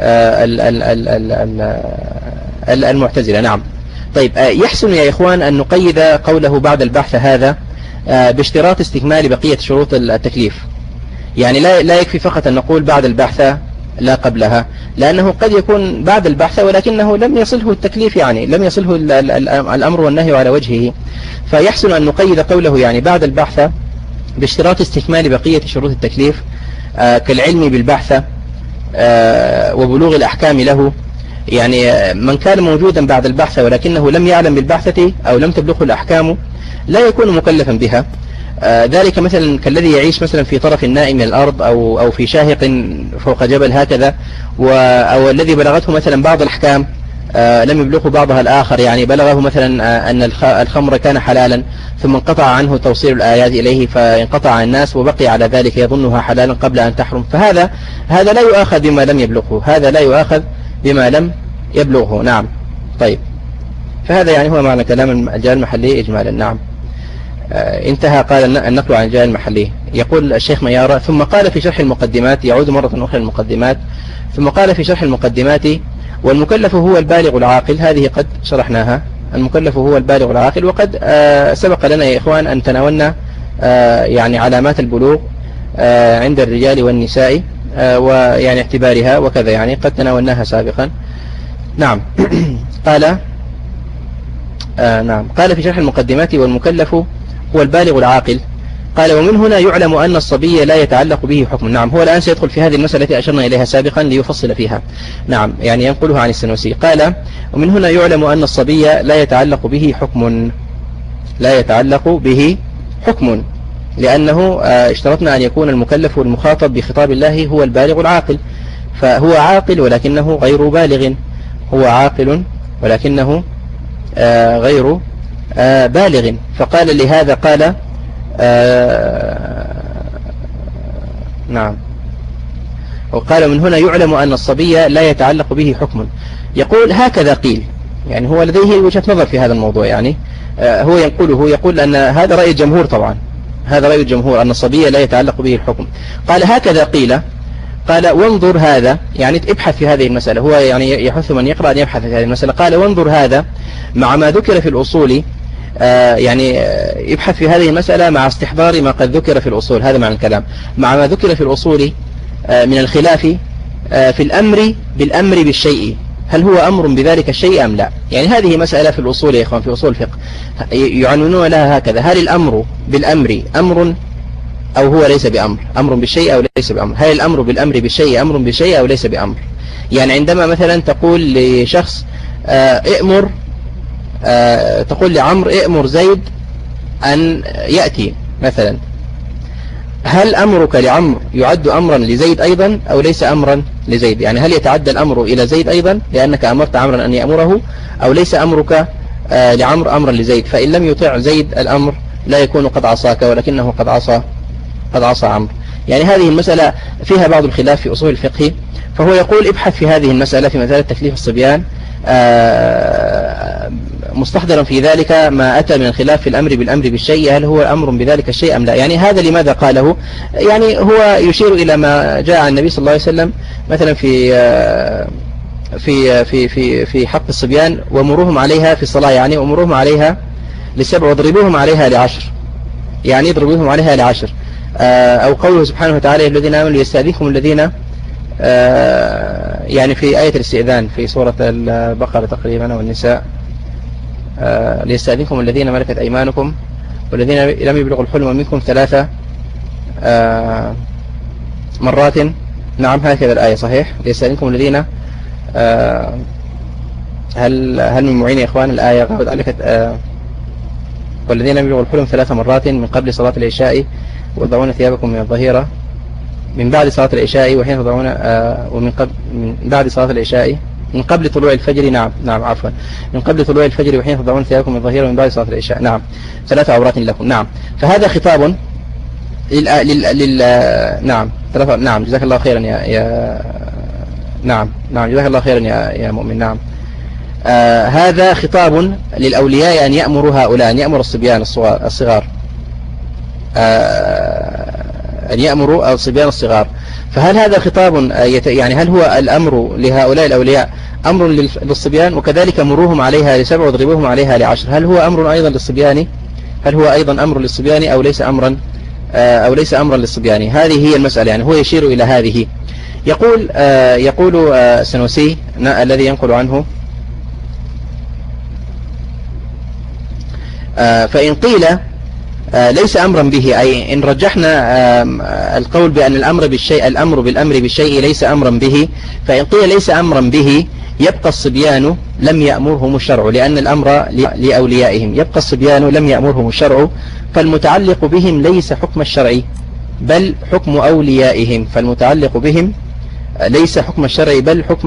المعتزلة. نعم طيب. يحسن يا إخوان أن نقيد قوله بعد البحث هذا باشتراط استكمال بقية شروط التكليف، يعني لا يكفي فقط أن نقول بعد البحث لا قبلها، لأنه قد يكون بعد البحث ولكنه لم يصله التكليف، يعني لم يصله الأمر والنهي على وجهه، فيحسن أن نقيد قوله يعني بعد البحث باشتراط استكمال بقية شروط التكليف كالعلم بالبحث وبلوغ الأحكام له، يعني من كان موجودا بعد البحث ولكنه لم يعلم بالبحثة أو لم تبلغه الأحكام لا يكون مكلفا بها. ذلك مثلا كالذي يعيش مثلا في طرف نائي من الأرض أو في شاهق فوق جبل هكذا، أو الذي بلغته مثلا بعض الأحكام لم يبلغه بعضها الآخر، يعني بلغه مثلا أن الخمر كان حلالا ثم انقطع عنه توصيل الآيات إليه فانقطع عن الناس وبقي على ذلك يظنها حلالا قبل أن تحرم، فهذا لا يؤاخذ بما لم يبلغه، هذا لا يؤاخذ بما لم يبلغه. نعم. طيب، فهذا يعني هو معنى كلام الجهل المحلي إجمالا. نعم. انتهى. قال النقل عن الجهل المحلي. يقول الشيخ ميارة: ثم قال في شرح المقدمات، يعود مرة أخرى المقدمات، ثم قال في شرح المقدمات: والمكلف هو البالغ العاقل. هذه قد شرحناها، المكلف هو البالغ العاقل، وقد سبق لنا يا إخوان أن تناولنا يعني علامات البلوغ عند الرجال والنساء ويعني اعتبارها وكذا، يعني قد تناولناها سابقا. نعم. قال في شرح المقدمات: والمكلف هو البالغ العاقل. قال: ومن هنا يعلم أن الصبي لا يتعلق به حكم. نعم، هو الآن سيدخل في هذه المسألة التي أشرنا إليها سابقا ليفصل فيها. نعم، يعني ينقلها عن السنوسي. قال: ومن هنا يعلم أن الصبي لا يتعلق به حكم، لأنه اشترطنا أن يكون المكلف والمخاطب بخطاب الله هو البالغ العاقل، فهو عاقل ولكنه غير بالغ، هو عاقل ولكنه غير بالغ. فقال لهذا قال نعم، وقال: من هنا يعلم أن الصبي لا يتعلق به حكم. يقول: هكذا قيل، يعني هو لديه وجهة نظر في هذا الموضوع، يعني هو يقول أن هذا رأي الجمهور، طبعا هذا رأي الجمهور أن الصبي لا يتعلق به الحكم. قال: هكذا قيل. قال: وانظر هذا، يعني ابحث في هذه المسألة، هو يعني يحث من يقرأ أن يبحث في هذه المسألة. قال: وانظر هذا مع ما ذكر في الأصول، يعني ابحث في هذه المسألة مع استحضار ما قد ذكر في الأصول، هذا معنى الكلام، مع ما ذكر في الأصول من الخلاف في الأمر بالأمر بالشيء، هل هو أمر بذلك الشيء أم لا؟ يعني هذه مسألة في الأصول يا إخوان، في أصول الفقه يعنونون لها هكذا: هل الأمر بالأمر أمر أو هو ليس بأمر، أمر بالشيء أو ليس بأمر، هل الأمر بالأمر بالشيء أمر بالشيء أو ليس بأمر. يعني عندما مثلا تقول لشخص ائمر، تقول لعمر ائمر زيد أن يأتي مثلا، هل أمرك لعمر يعد أمرا لزيد أيضا أو ليس أمرا لزيد؟ يعني هل يتعدى الأمر إلى زيد أيضا لأنك أمرت عمرا أن يأمره، أو ليس أمرك لعمر أمرا لزيد؟ فإن لم يطيع زيد الأمر لا يكون قد عصاك ولكنه قد عصى عمرو. يعني هذه المسألة فيها بعض الخلاف في أصول الفقه، فهو يقول ابحث في هذه المسألة في مسألة تكليف الصبيان، مستحضرا في ذلك ما أتى من الخلاف في الأمر بالأمر بالشيء، هل هو أمر بذلك الشيء أم لا. يعني هذا لماذا قاله؟ يعني هو يشير إلى ما جاء عن النبي صلى الله عليه وسلم مثلا في حق الصبيان: ومروهم عليها في الصلاة، يعني ومروهم عليها ل7 واضربوهم عليها ل10، يعني اضربوهم عليها ل10. أو قوله سبحانه وتعالى: الذين آمنوا ليستأذنكم الذين، يعني في آية الاستئذان في سورة البقرة تقريبا أو النساء: ليستأذنكم الذين ملكت أيمانكم والذين لم يبلغوا الحلم منكم 3 مرات. نعم، هكذا الآية صحيح. ليستأذنكم الذين، هل من معين يا إخوان الآية غابت عليك؟ والذين لم يبلغوا الحلم 3 مرات من قبل صلاة العشاء وتضعون ثيابكم من الظهيرة، من بعد صلاة العشاء وحين تضعون، ومن قبل، من بعد صلاة العشاء، من قبل طلوع الفجر. نعم عفوا، من قبل طلوع الفجر وحين تضعون ثيابكم من الظهيرة ومن بعد صلاة العشاء. نعم، 3 عورات لكم. نعم، فهذا خطاب نعم جزاك الله خيرا نعم جزاك الله خيرا يا مؤمن. نعم، هذا خطاب للأولياء أن يأمروا هؤلاء، أن يأمر الصبيان الصغار، أن يأمروا الصبيان الصغار. فهل هذا خطاب، يعني هل هو الأمر لهؤلاء الأولياء أمر للصبيان، وكذلك مروهم عليها ل7 واضربوهم عليها ل10، هل هو أمر أيضا للصبيان، هل هو أيضا أمر للصبيان أو ليس أمرا للصبيان؟ هذه هي المسألة، يعني هو يشير إلى هذه. يقول السنوسي الذي ينقل عنه: فإن قيل ليس أمرا به، أي إن رجحنا القول بأن الأمر بالأمر بالشيء ليس أمرا به، فإن قيل ليس أمرا به يبقى الصبيان لم يأمرهم الشرع، لأن الأمر لأوليائهم، يبقى الصبيان لم يأمرهم الشرع، فالمتعلق بهم ليس حكم الشرع بل حكم أوليائهم، فالمتعلق بهم ليس حكم الشرع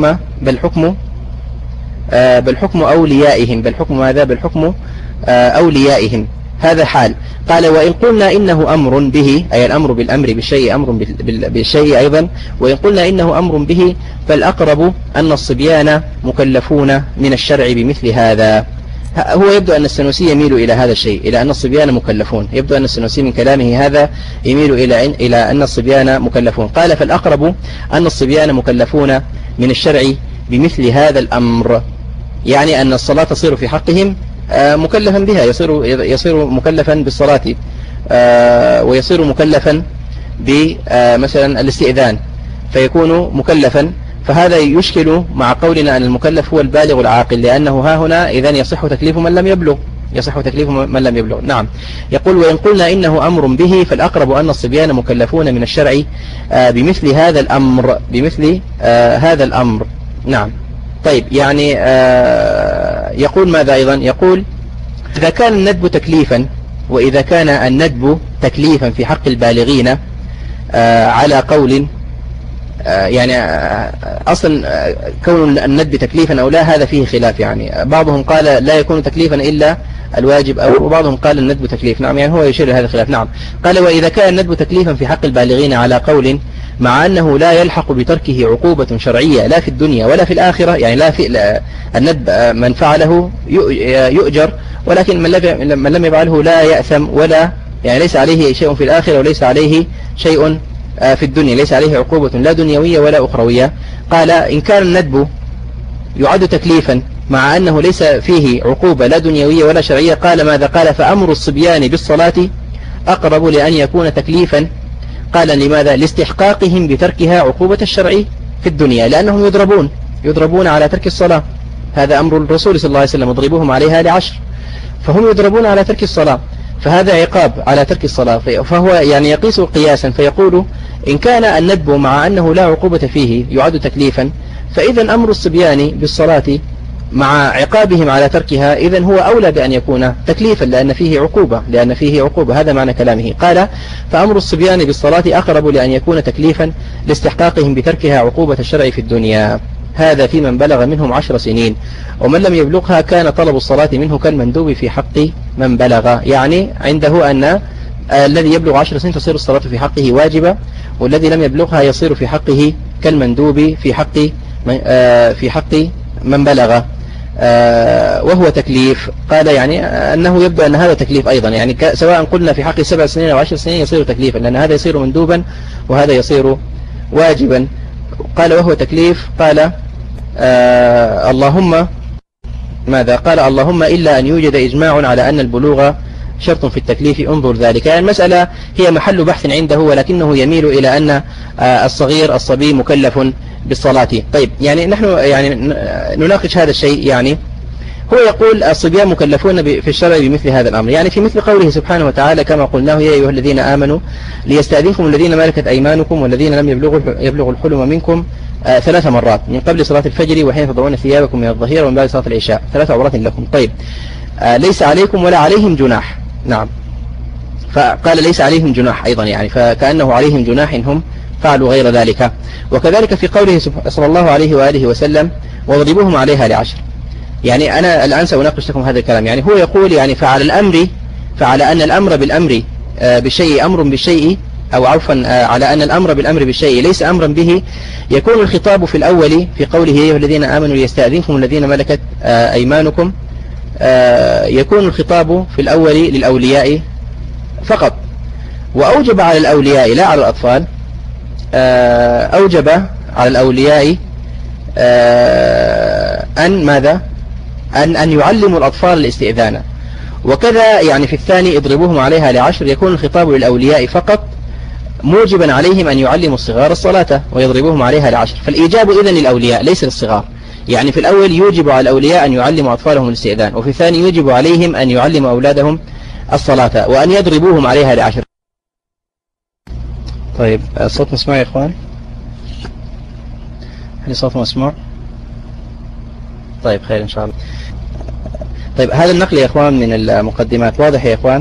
بل حكم أوليائهم، بل حكم ماذا؟ بل حكم أوليائهم. هذا حال. قال وإن قلنا إنه أمر به، أي الأمر بالأمر بالشيء أمر بالشيء أيضا، وإن قلنا إنه أمر به فالأقرب أن الصبيان مكلفون من الشرع بمثل هذا. هو يبدو أن السنوسي يميل إلى هذا الشيء، إلى أن الصبيان مكلفون، يبدو أن السنوسي من كلامه هذا يميل إلى أن الصبيان مكلفون. قال فالأقرب أن الصبيان مكلفون من الشرع بمثل هذا الأمر، يعني أن الصلاة تصير في حقهم مكلفا بها، يصير مكلفا بالصلاة، ويصير مكلفا بمثلا الاستئذان فيكون مكلفا. فهذا يشكل مع قولنا أن المكلف هو البالغ العاقل، لأنه ها هنا إذن يصح تكليف من لم يبلغ، يصح تكليف من لم يبلغ. نعم. يقول وإن قلنا إنه أمر به فالأقرب أن الصبيان مكلفون من الشرع بمثل هذا الأمر، بمثل هذا الأمر. نعم. طيب يعني يقول ماذا أيضا؟ يقول إذا كان الندب تكليفا، وإذا كان الندب تكليفا في حق البالغين على قول، يعني أصلا كون الندب تكليفا أو لا هذا فيه خلاف، يعني بعضهم قال لا يكون تكليفا إلا الواجب، أو بعضهم قال الندب تكليف. نعم، يعني هو يشير هذا الخلاف. نعم. قال وإذا كان الندب تكليفا في حق البالغين على قول، مع أنه لا يلحق بتركه عقوبة شرعية لا في الدنيا ولا في الآخرة، يعني لا في الندب من فعله يؤجر، ولكن من لم يفعله لا يأثم، ولا يعني ليس عليه شيء في الآخرة وليس عليه شيء في الدنيا، ليس عليه عقوبة لا دنيوية ولا أخروية. قال إن كان الندب يعد تكليفا مع أنه ليس فيه عقوبة لا دنيوية ولا شرعية، قال ماذا؟ قال فأمر الصبيان بالصلاة أقرب لأن يكون تكليفا. قال لماذا؟ لاستحقاقهم بتركها عقوبة الشرع في الدنيا، لأنهم يضربون على ترك الصلاة، هذا أمر الرسول صلى الله عليه وسلم، اضربوهم عليها ل10، فهم يضربون على ترك الصلاة، فهذا عقاب على ترك الصلاة. فهو يعني يقيس قياسا فيقول إن كان الندب مع أنه لا عقوبة فيه يعد تكليفا، فإذا أمر الصبيان بالصلاة مع عقابهم على تركها إذن هو أولى بأن يكون تكليفا، لأن فيه عقوبة. هذا معنى كلامه. قال فأمر الصبيان بالصلاة أقرب لأن يكون تكليفا لاستحقاقهم بتركها عقوبة الشرع في الدنيا. هذا في من بلغ منهم 10 سنين، ومن لم يبلغها كان طلب الصلاة منه كالمندوب في حق من بلغ. يعني عنده أن الذي يبلغ 10 سنين تصير الصلاة في حقه واجبة، والذي لم يبلغها يصير في حقه كالمندوب في حق من بلغ، وهو تكليف. قال يعني أنه يبدو أن هذا تكليف أيضا، يعني سواء قلنا في حق 7 سنين أو 10 سنين يصير تكليفا، لأن هذا يصير مندوبا وهذا يصير واجبا. قال وهو تكليف. قال اللهم ماذا؟ قال اللهم إلا أن يوجد إجماع على أن البلوغ شرط في التكليف، انظر ذلك. يعني المسألة هي محل بحث عنده، ولكنه يميل إلى أن الصبي مكلف بالصلاة. طيب يعني نحن يعني نناقش هذا الشيء. يعني هو يقول الصبيان مكلفون في الشرع بمثل هذا الأمر، يعني في مثل قوله سبحانه وتعالى كما قلناه يا أيها الذين آمنوا ليستأذنكم الذين ملكت أيمانكم والذين لم يبلغوا الحلم منكم 3 مرات من قبل صلاة الفجر وحين تضعون ثيابكم من الظهيرة ومن بعد صلاة العشاء 3 عورات لكم. طيب ليس عليكم ولا عليهم جناح. نعم. فقال ليس عليهم جناح أيضا، يعني فكأنه عليهم جناح هم فعلوا غير ذلك. وكذلك في قوله صلى الله عليه وآله وسلم واضربوهم عليها ل10. يعني أنا الآن سأناقش لكم هذا الكلام. يعني هو يقول يعني فعلى أن الأمر بالأمر بالشيء أمر بالشيء، أو عفوا على أن الأمر بالأمر بالشيء ليس أمرا به، يكون الخطاب في الأول في قوله يا أيها الذين آمنوا ليستأذنكم الذين ملكت أيمانكم، يكون الخطاب في الأول للأولياء فقط، وأوجب على الأولياء لا على الأطفال، أوجب على الأولياء أن ماذا؟ أن يعلموا الأطفال الاستئذان. وكذا يعني في الثاني اضربوهم عليها ل10 يكون الخطاب للأولياء فقط، موجبا عليهم أن يعلموا الصغار الصلاة ويضربوهم عليها ل10. فالإيجاب إذن للأولياء ليس للصغار. يعني في الأول يوجب على الأولياء أن يعلموا أطفالهم الاستئذان، وفي الثاني يوجب عليهم أن يعلموا أولادهم الصلاة وأن يضربوهم عليها ل10. طيب الصوت مسموع يا إخوان؟ هل الصوت مسموع؟ طيب خير إن شاء الله. طيب هذا النقل يا إخوان من المقدمات واضح يا إخوان؟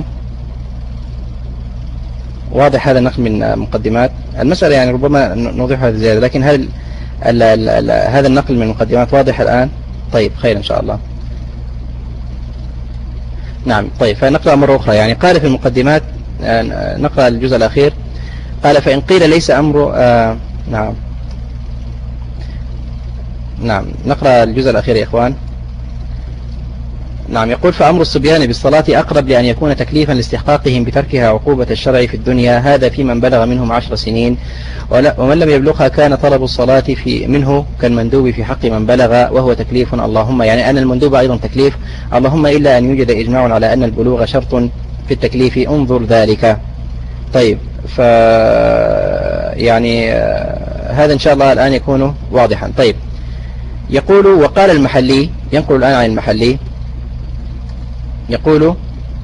واضح هذا النقل من مقدمات المسألة، يعني ربما نوضحها زيادة، لكن هل هذا النقل من المقدمات واضح الآن؟ طيب خير إن شاء الله. نعم طيب فنقرأ مرة أخرى. يعني قال في المقدمات، نقرأ الجزء الأخير. قال فإن قيل ليس أمر نعم نقرأ الجزء الأخير يا إخوان. نعم يقول فأمر الصبيان بالصلاة أقرب لأن يكون تكليفا لاستحقاقهم بتركها عقوبة الشرع في الدنيا، هذا في من بلغ منهم 10 سنين، ومن لم يبلغها كان طلب الصلاة منه كالمندوب في حق من بلغ وهو تكليف، اللهم يعني أن المندوب أيضا تكليف، اللهم إلا أن يوجد إجماع على أن البلوغ شرط في التكليف انظر ذلك. طيب يعني هذا إن شاء الله الآن يكون واضحا. طيب يقول وقال المحلي، ينقل الآن عن المحلي، يقول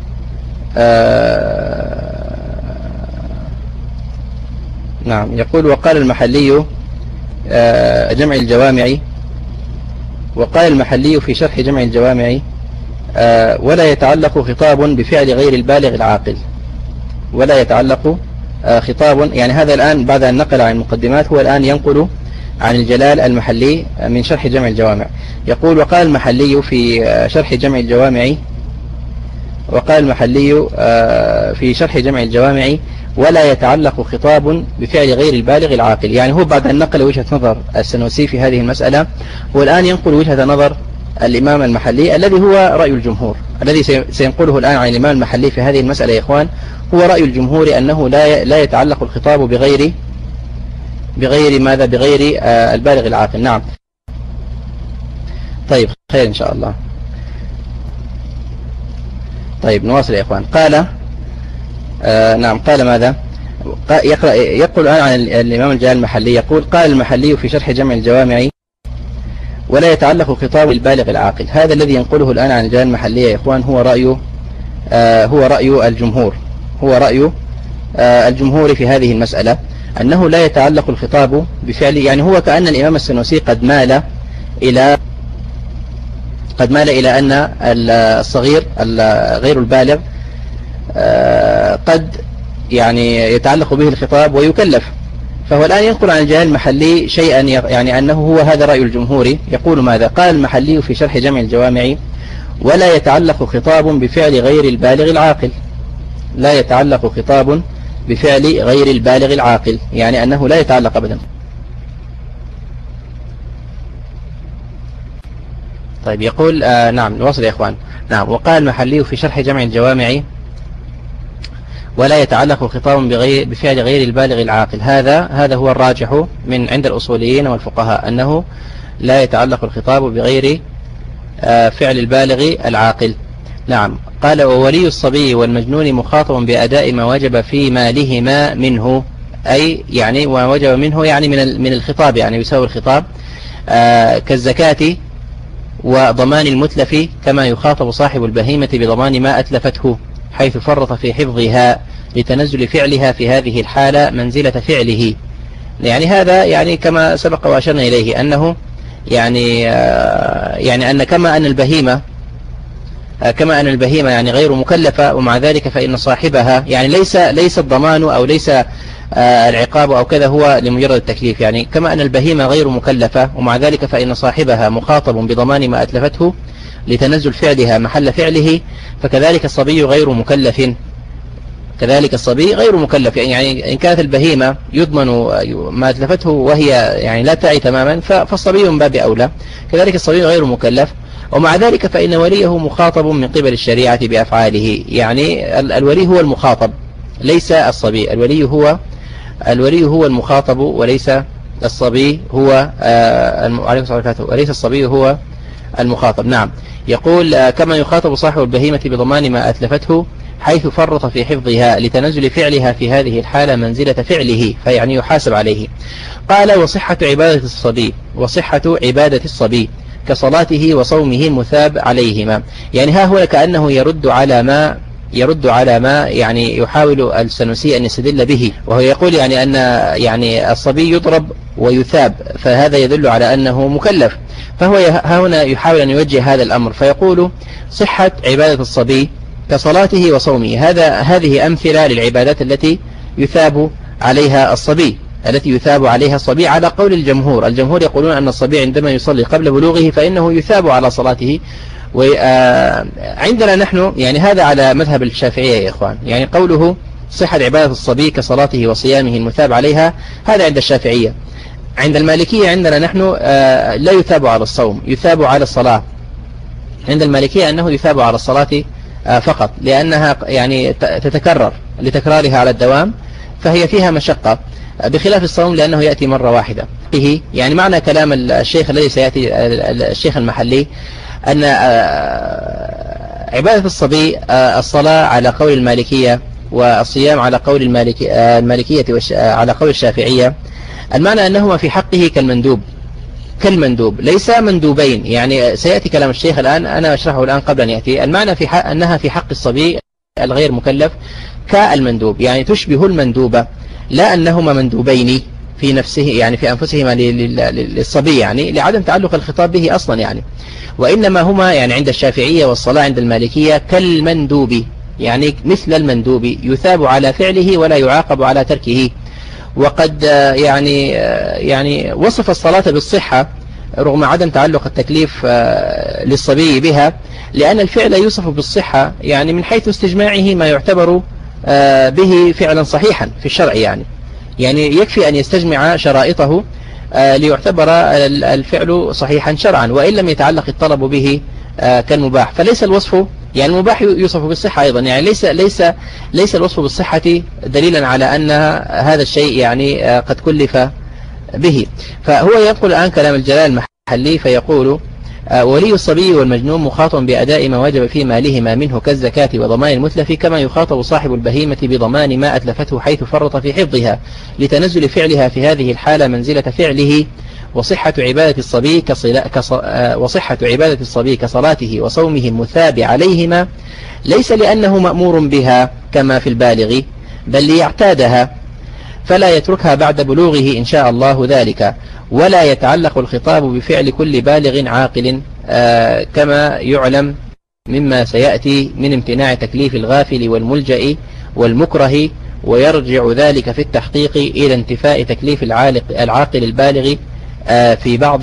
نعم يقول وقال المحلي جمع الجوامع، وقال المحلي في شرح جمع الجوامع ولا يتعلق خطاب بفعل غير البالغ العاقل، ولا يتعلق خطاب، يعني هذا الآن بعد أن نقل عن المقدمات هو الآن ينقل عن الجلال المحلي من شرح جمع الجوامع. يقول وقال المحلي في شرح جمع الجوامع، وقال المحلي في شرح جمع الجوامع ولا يتعلق خطاب بفعل غير البالغ العاقل. يعني هو بعد أن نقل وجهة نظر السنوسي في هذه المسألة هو الآن ينقل وجهة نظر الإمام المحلي الذي هو رأي الجمهور، الذي سينقله الآن عن الإمام المحلي في هذه المسألة يا إخوان هو رأي الجمهور أنه لا يتعلق الخطاب بغير ماذا؟ بغير البالغ العاقل. نعم طيب خير إن شاء الله. طيب نواصل يا إخوان. قال نعم قال ماذا؟ يقول الآن عن الإمام الجلال المحلي، يقول قال المحلي في شرح جمع الجوامع ولا يتعلق خطاب البالغ العاقل. هذا الذي ينقله الآن عن الجلال المحلي يا إخوان هو رأي الجمهور، هو رأي الجمهور في هذه المسألة أنه لا يتعلق الخطاب بفعل، يعني هو كأن الإمام السنوسي قد مال إلى أن الصغير غير البالغ قد يعني يتعلق به الخطاب ويكلف. فهو الآن ينقل عن الجلال المحلي شيئا يعني أنه هو هذا رأي الجمهور. يقول ماذا؟ قال المحلي في شرح جمع الجوامع ولا يتعلق خطاب بفعل غير البالغ العاقل، لا يتعلق خطاب بفعل غير البالغ العاقل، يعني أنه لا يتعلق أبدا. طيب يقول نعم نواصل يا إخوان. نعم وقال المحلي في شرح جمع الجوامع ولا يتعلق خطاب بفعل غير البالغ العاقل، هذا هو الراجح من عند الأصوليين والفقهاء أنه لا يتعلق الخطاب بغير فعل البالغ العاقل. نعم قال وولي الصبي والمجنون مخاطب بأداء ما وجب في مالهما منه، أي يعني ما وجب منه يعني من الخطاب، يعني يساوي الخطاب كالزكاة وضمان المتلف، كما يخاطب صاحب البهيمة بضمان ما أتلفته حيث فرط في حفظها لتنزل فعلها في هذه الحالة منزلة فعله. يعني هذا يعني كما سبق وأشرنا إليه أنه يعني أن كما أن البهيمة يعني غير مكلفة، ومع ذلك فإن صاحبها يعني ليس الضمان أو ليس العقاب أو كذا هو لمجرد التكليف، يعني كما أن البهيمة غير مكلفة ومع ذلك فإن صاحبها مخاطب بضمان ما أتلفته لتنزل فعلها محل فعله، فكذلك الصبي غير مكلف، كذلك الصبي غير مكلف. يعني إن كانت البهيمة يضمن ما أتلفته وهي يعني لا تعي تماما فالصبي من باب أولى، كذلك الصبي غير مكلف، ومع ذلك فإن وليه مخاطب من قبل الشريعة بأفعاله. يعني الولي هو المخاطب ليس الصبي، الولي هو المخاطب وليس الصبي هو وليس الصبي هو المخاطب. نعم يقول كما يخاطب صاحب البهيمة بضمان ما أتلفته حيث فرط في حفظها لتنزل فعلها في هذه الحالة منزلة فعله، فيعني يحاسب عليه. قال وصحة عبادة الصبي كصلاته وصومه المثاب عليهما. يعني ها هو كأنه يرد على ما يرد على ما يعني يحاول السنوسي أن يستدل به، وهو يقول يعني أن يعني الصبي يضرب ويثاب، فهذا يدل على أنه مكلف. فهو هنا يحاول أن يوجه هذا الأمر، فيقول صحة عبادة الصبي كصلاته وصومه. هذه أمثلة للعبادات التي يثاب عليها الصبي، على قول الجمهور. الجمهور يقولون أن الصبي عندما يصلي قبل بلوغه فإنه يثاب على صلاته. وعندنا نحن يعني هذا على مذهب الشافعية يا إخوان، يعني قوله صحة عبادة الصبي كصلاته وصيامه المثاب عليها، هذا عند الشافعية. عند المالكية عندنا نحن لا يثاب على الصوم، يثاب على الصلاة. عند المالكية أنه يثاب على الصلاة فقط، لأنها يعني تتكرر لتكرارها على الدوام، فهي فيها مشقة، بخلاف الصوم لأنه يأتي مرة واحدة. يعني معنى كلام الشيخ الذي سيأتي، الشيخ المحلي، أن عبادة الصبي الصلاة على قول المالكية، والصيام على قول المالكية على قول الشافعية. المعنى أنهما في حقه كالمندوب ليس مندوبين. يعني سيأتي كلام الشيخ الآن، أنا أشرحه الآن قبل أن يأتي. المعنى أنها في حق الصبي الغير مكلف كالمندوب، يعني تشبه المندوبة، لا أنهما مندوبين في نفسه، يعني في أنفسهما للصبي، يعني لعدم تعلق الخطاب به أصلا يعني، وإنما هما يعني عند الشافعية والصلاة عند المالكية كالمندوب، يعني مثل المندوب، يثاب على فعله ولا يعاقب على تركه. وقد يعني وصف الصلاة بالصحة رغم عدم تعلق التكليف للصبي بها، لأن الفعل يوصف بالصحة يعني من حيث استجماعه ما يعتبر به فعلا صحيحا في الشرع. يعني يكفي أن يستجمع شرائطه ليعتبر الفعل صحيحا شرعا، وإن لم يتعلق الطلب به كالمباح. فليس الوصف، يعني المباح يوصف بالصحة أيضا، يعني ليس الوصف بالصحة دليلا على أن هذا الشيء يعني قد كلف به. فهو ينقل الآن كلام الجلال المحلي فيقول ولي الصبي والمجنون مخاطب بأداء ما وجب في مالهما منه كالزكاة وضمان المتلف، كما يخاطب صاحب البهيمة بضمان ما أتلفته حيث فرط في حفظها لتنزل فعلها في هذه الحالة منزلة فعله. وصحة عبادة الصبي كصلاته وصومه المثاب عليهما ليس لأنه مأمور بها كما في البالغ، بل ليعتادها فلا يتركها بعد بلوغه إن شاء الله ذلك. ولا يتعلق الخطاب بفعل كل بالغ عاقل كما يعلم مما سيأتي من امتناع تكليف الغافل والملجأ والمكره، ويرجع ذلك في التحقيق إلى انتفاء تكليف العاقل البالغ في بعض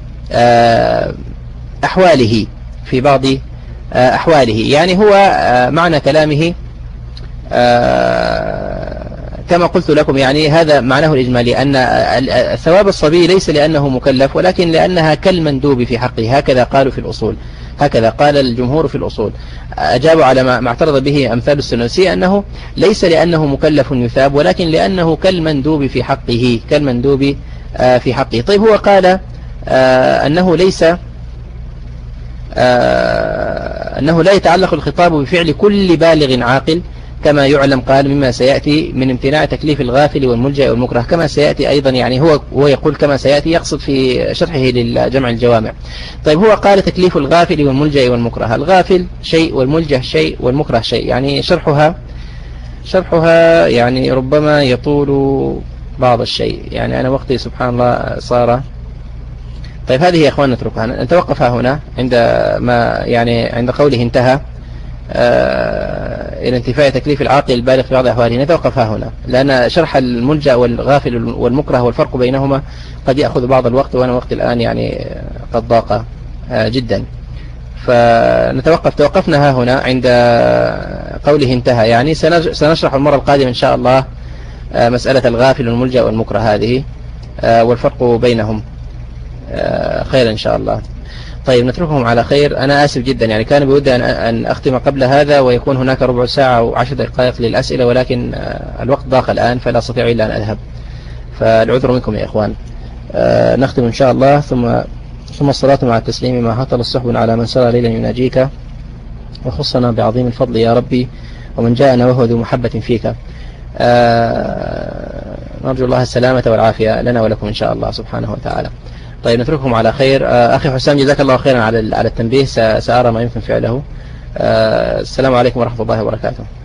أحواله. يعني هو معنى كلامه كما قلت لكم، يعني هذا معناه الإجمالي، أن ثواب الصبي ليس لأنه مكلف، ولكن لأنها كالمندوب في حقه. هكذا قالوا في الأصول، هكذا قال الجمهور في الأصول. أجابوا على ما اعترض به أمثال السنوسي، أنه ليس لأنه مكلف يثاب، ولكن لأنه كالمندوب في حقه، طيب هو قال أنه لا يتعلق الخطاب بفعل كل بالغ عاقل كما يعلم، قال مما سيأتي من امتناع تكليف الغافل والملجأ والمكره، كما سيأتي أيضا. يعني هو يقول كما سيأتي، يقصد في شرحه للجمع الجوامع. طيب هو قال تكليف الغافل والملجأ والمكره، الغافل شيء والملجأ شيء والمكره شيء، يعني شرحها يعني ربما يطول بعض الشيء، يعني أنا وقتي سبحان الله صار. طيب هذه يا أخوان نتركها، نتوقفها هنا عند قوله انتهى إلى انتفاء تكليف العاقل البالغ في بعض أحواله، نتوقفها هنا، لأن شرح الملجأ والغافل والمكره والفرق بينهما قد يأخذ بعض الوقت، وأنا وقت الآن يعني قد ضاق جدا. توقفنا هنا عند قوله انتهى. يعني سنشرح المرة القادمة إن شاء الله مسألة الغافل والملجأ والمكره هذه والفرق بينهم خير إن شاء الله. طيب نتركهم على خير. أنا آسف جدا، يعني كان بودي أن أختم قبل هذا ويكون هناك ربع ساعة و10 دقائق للأسئلة، ولكن الوقت ضاق الآن فلا أستطيع إلا أن أذهب، فالعذر منكم يا إخوان. نختم إن شاء الله، ثم الصلاة مع التسليم ما هطل الصحب على من سرى ليلا يناجيك، وخصنا بعظيم الفضل يا ربي، ومن جاءنا وهو ذو محبة فيك. نرجو الله السلامة والعافية لنا ولكم إن شاء الله سبحانه وتعالى. طيب نترككم على خير. أخي حسام جزاك الله خيرا على التنبيه، سأرى ما يمكن فعله. السلام عليكم ورحمة الله وبركاته.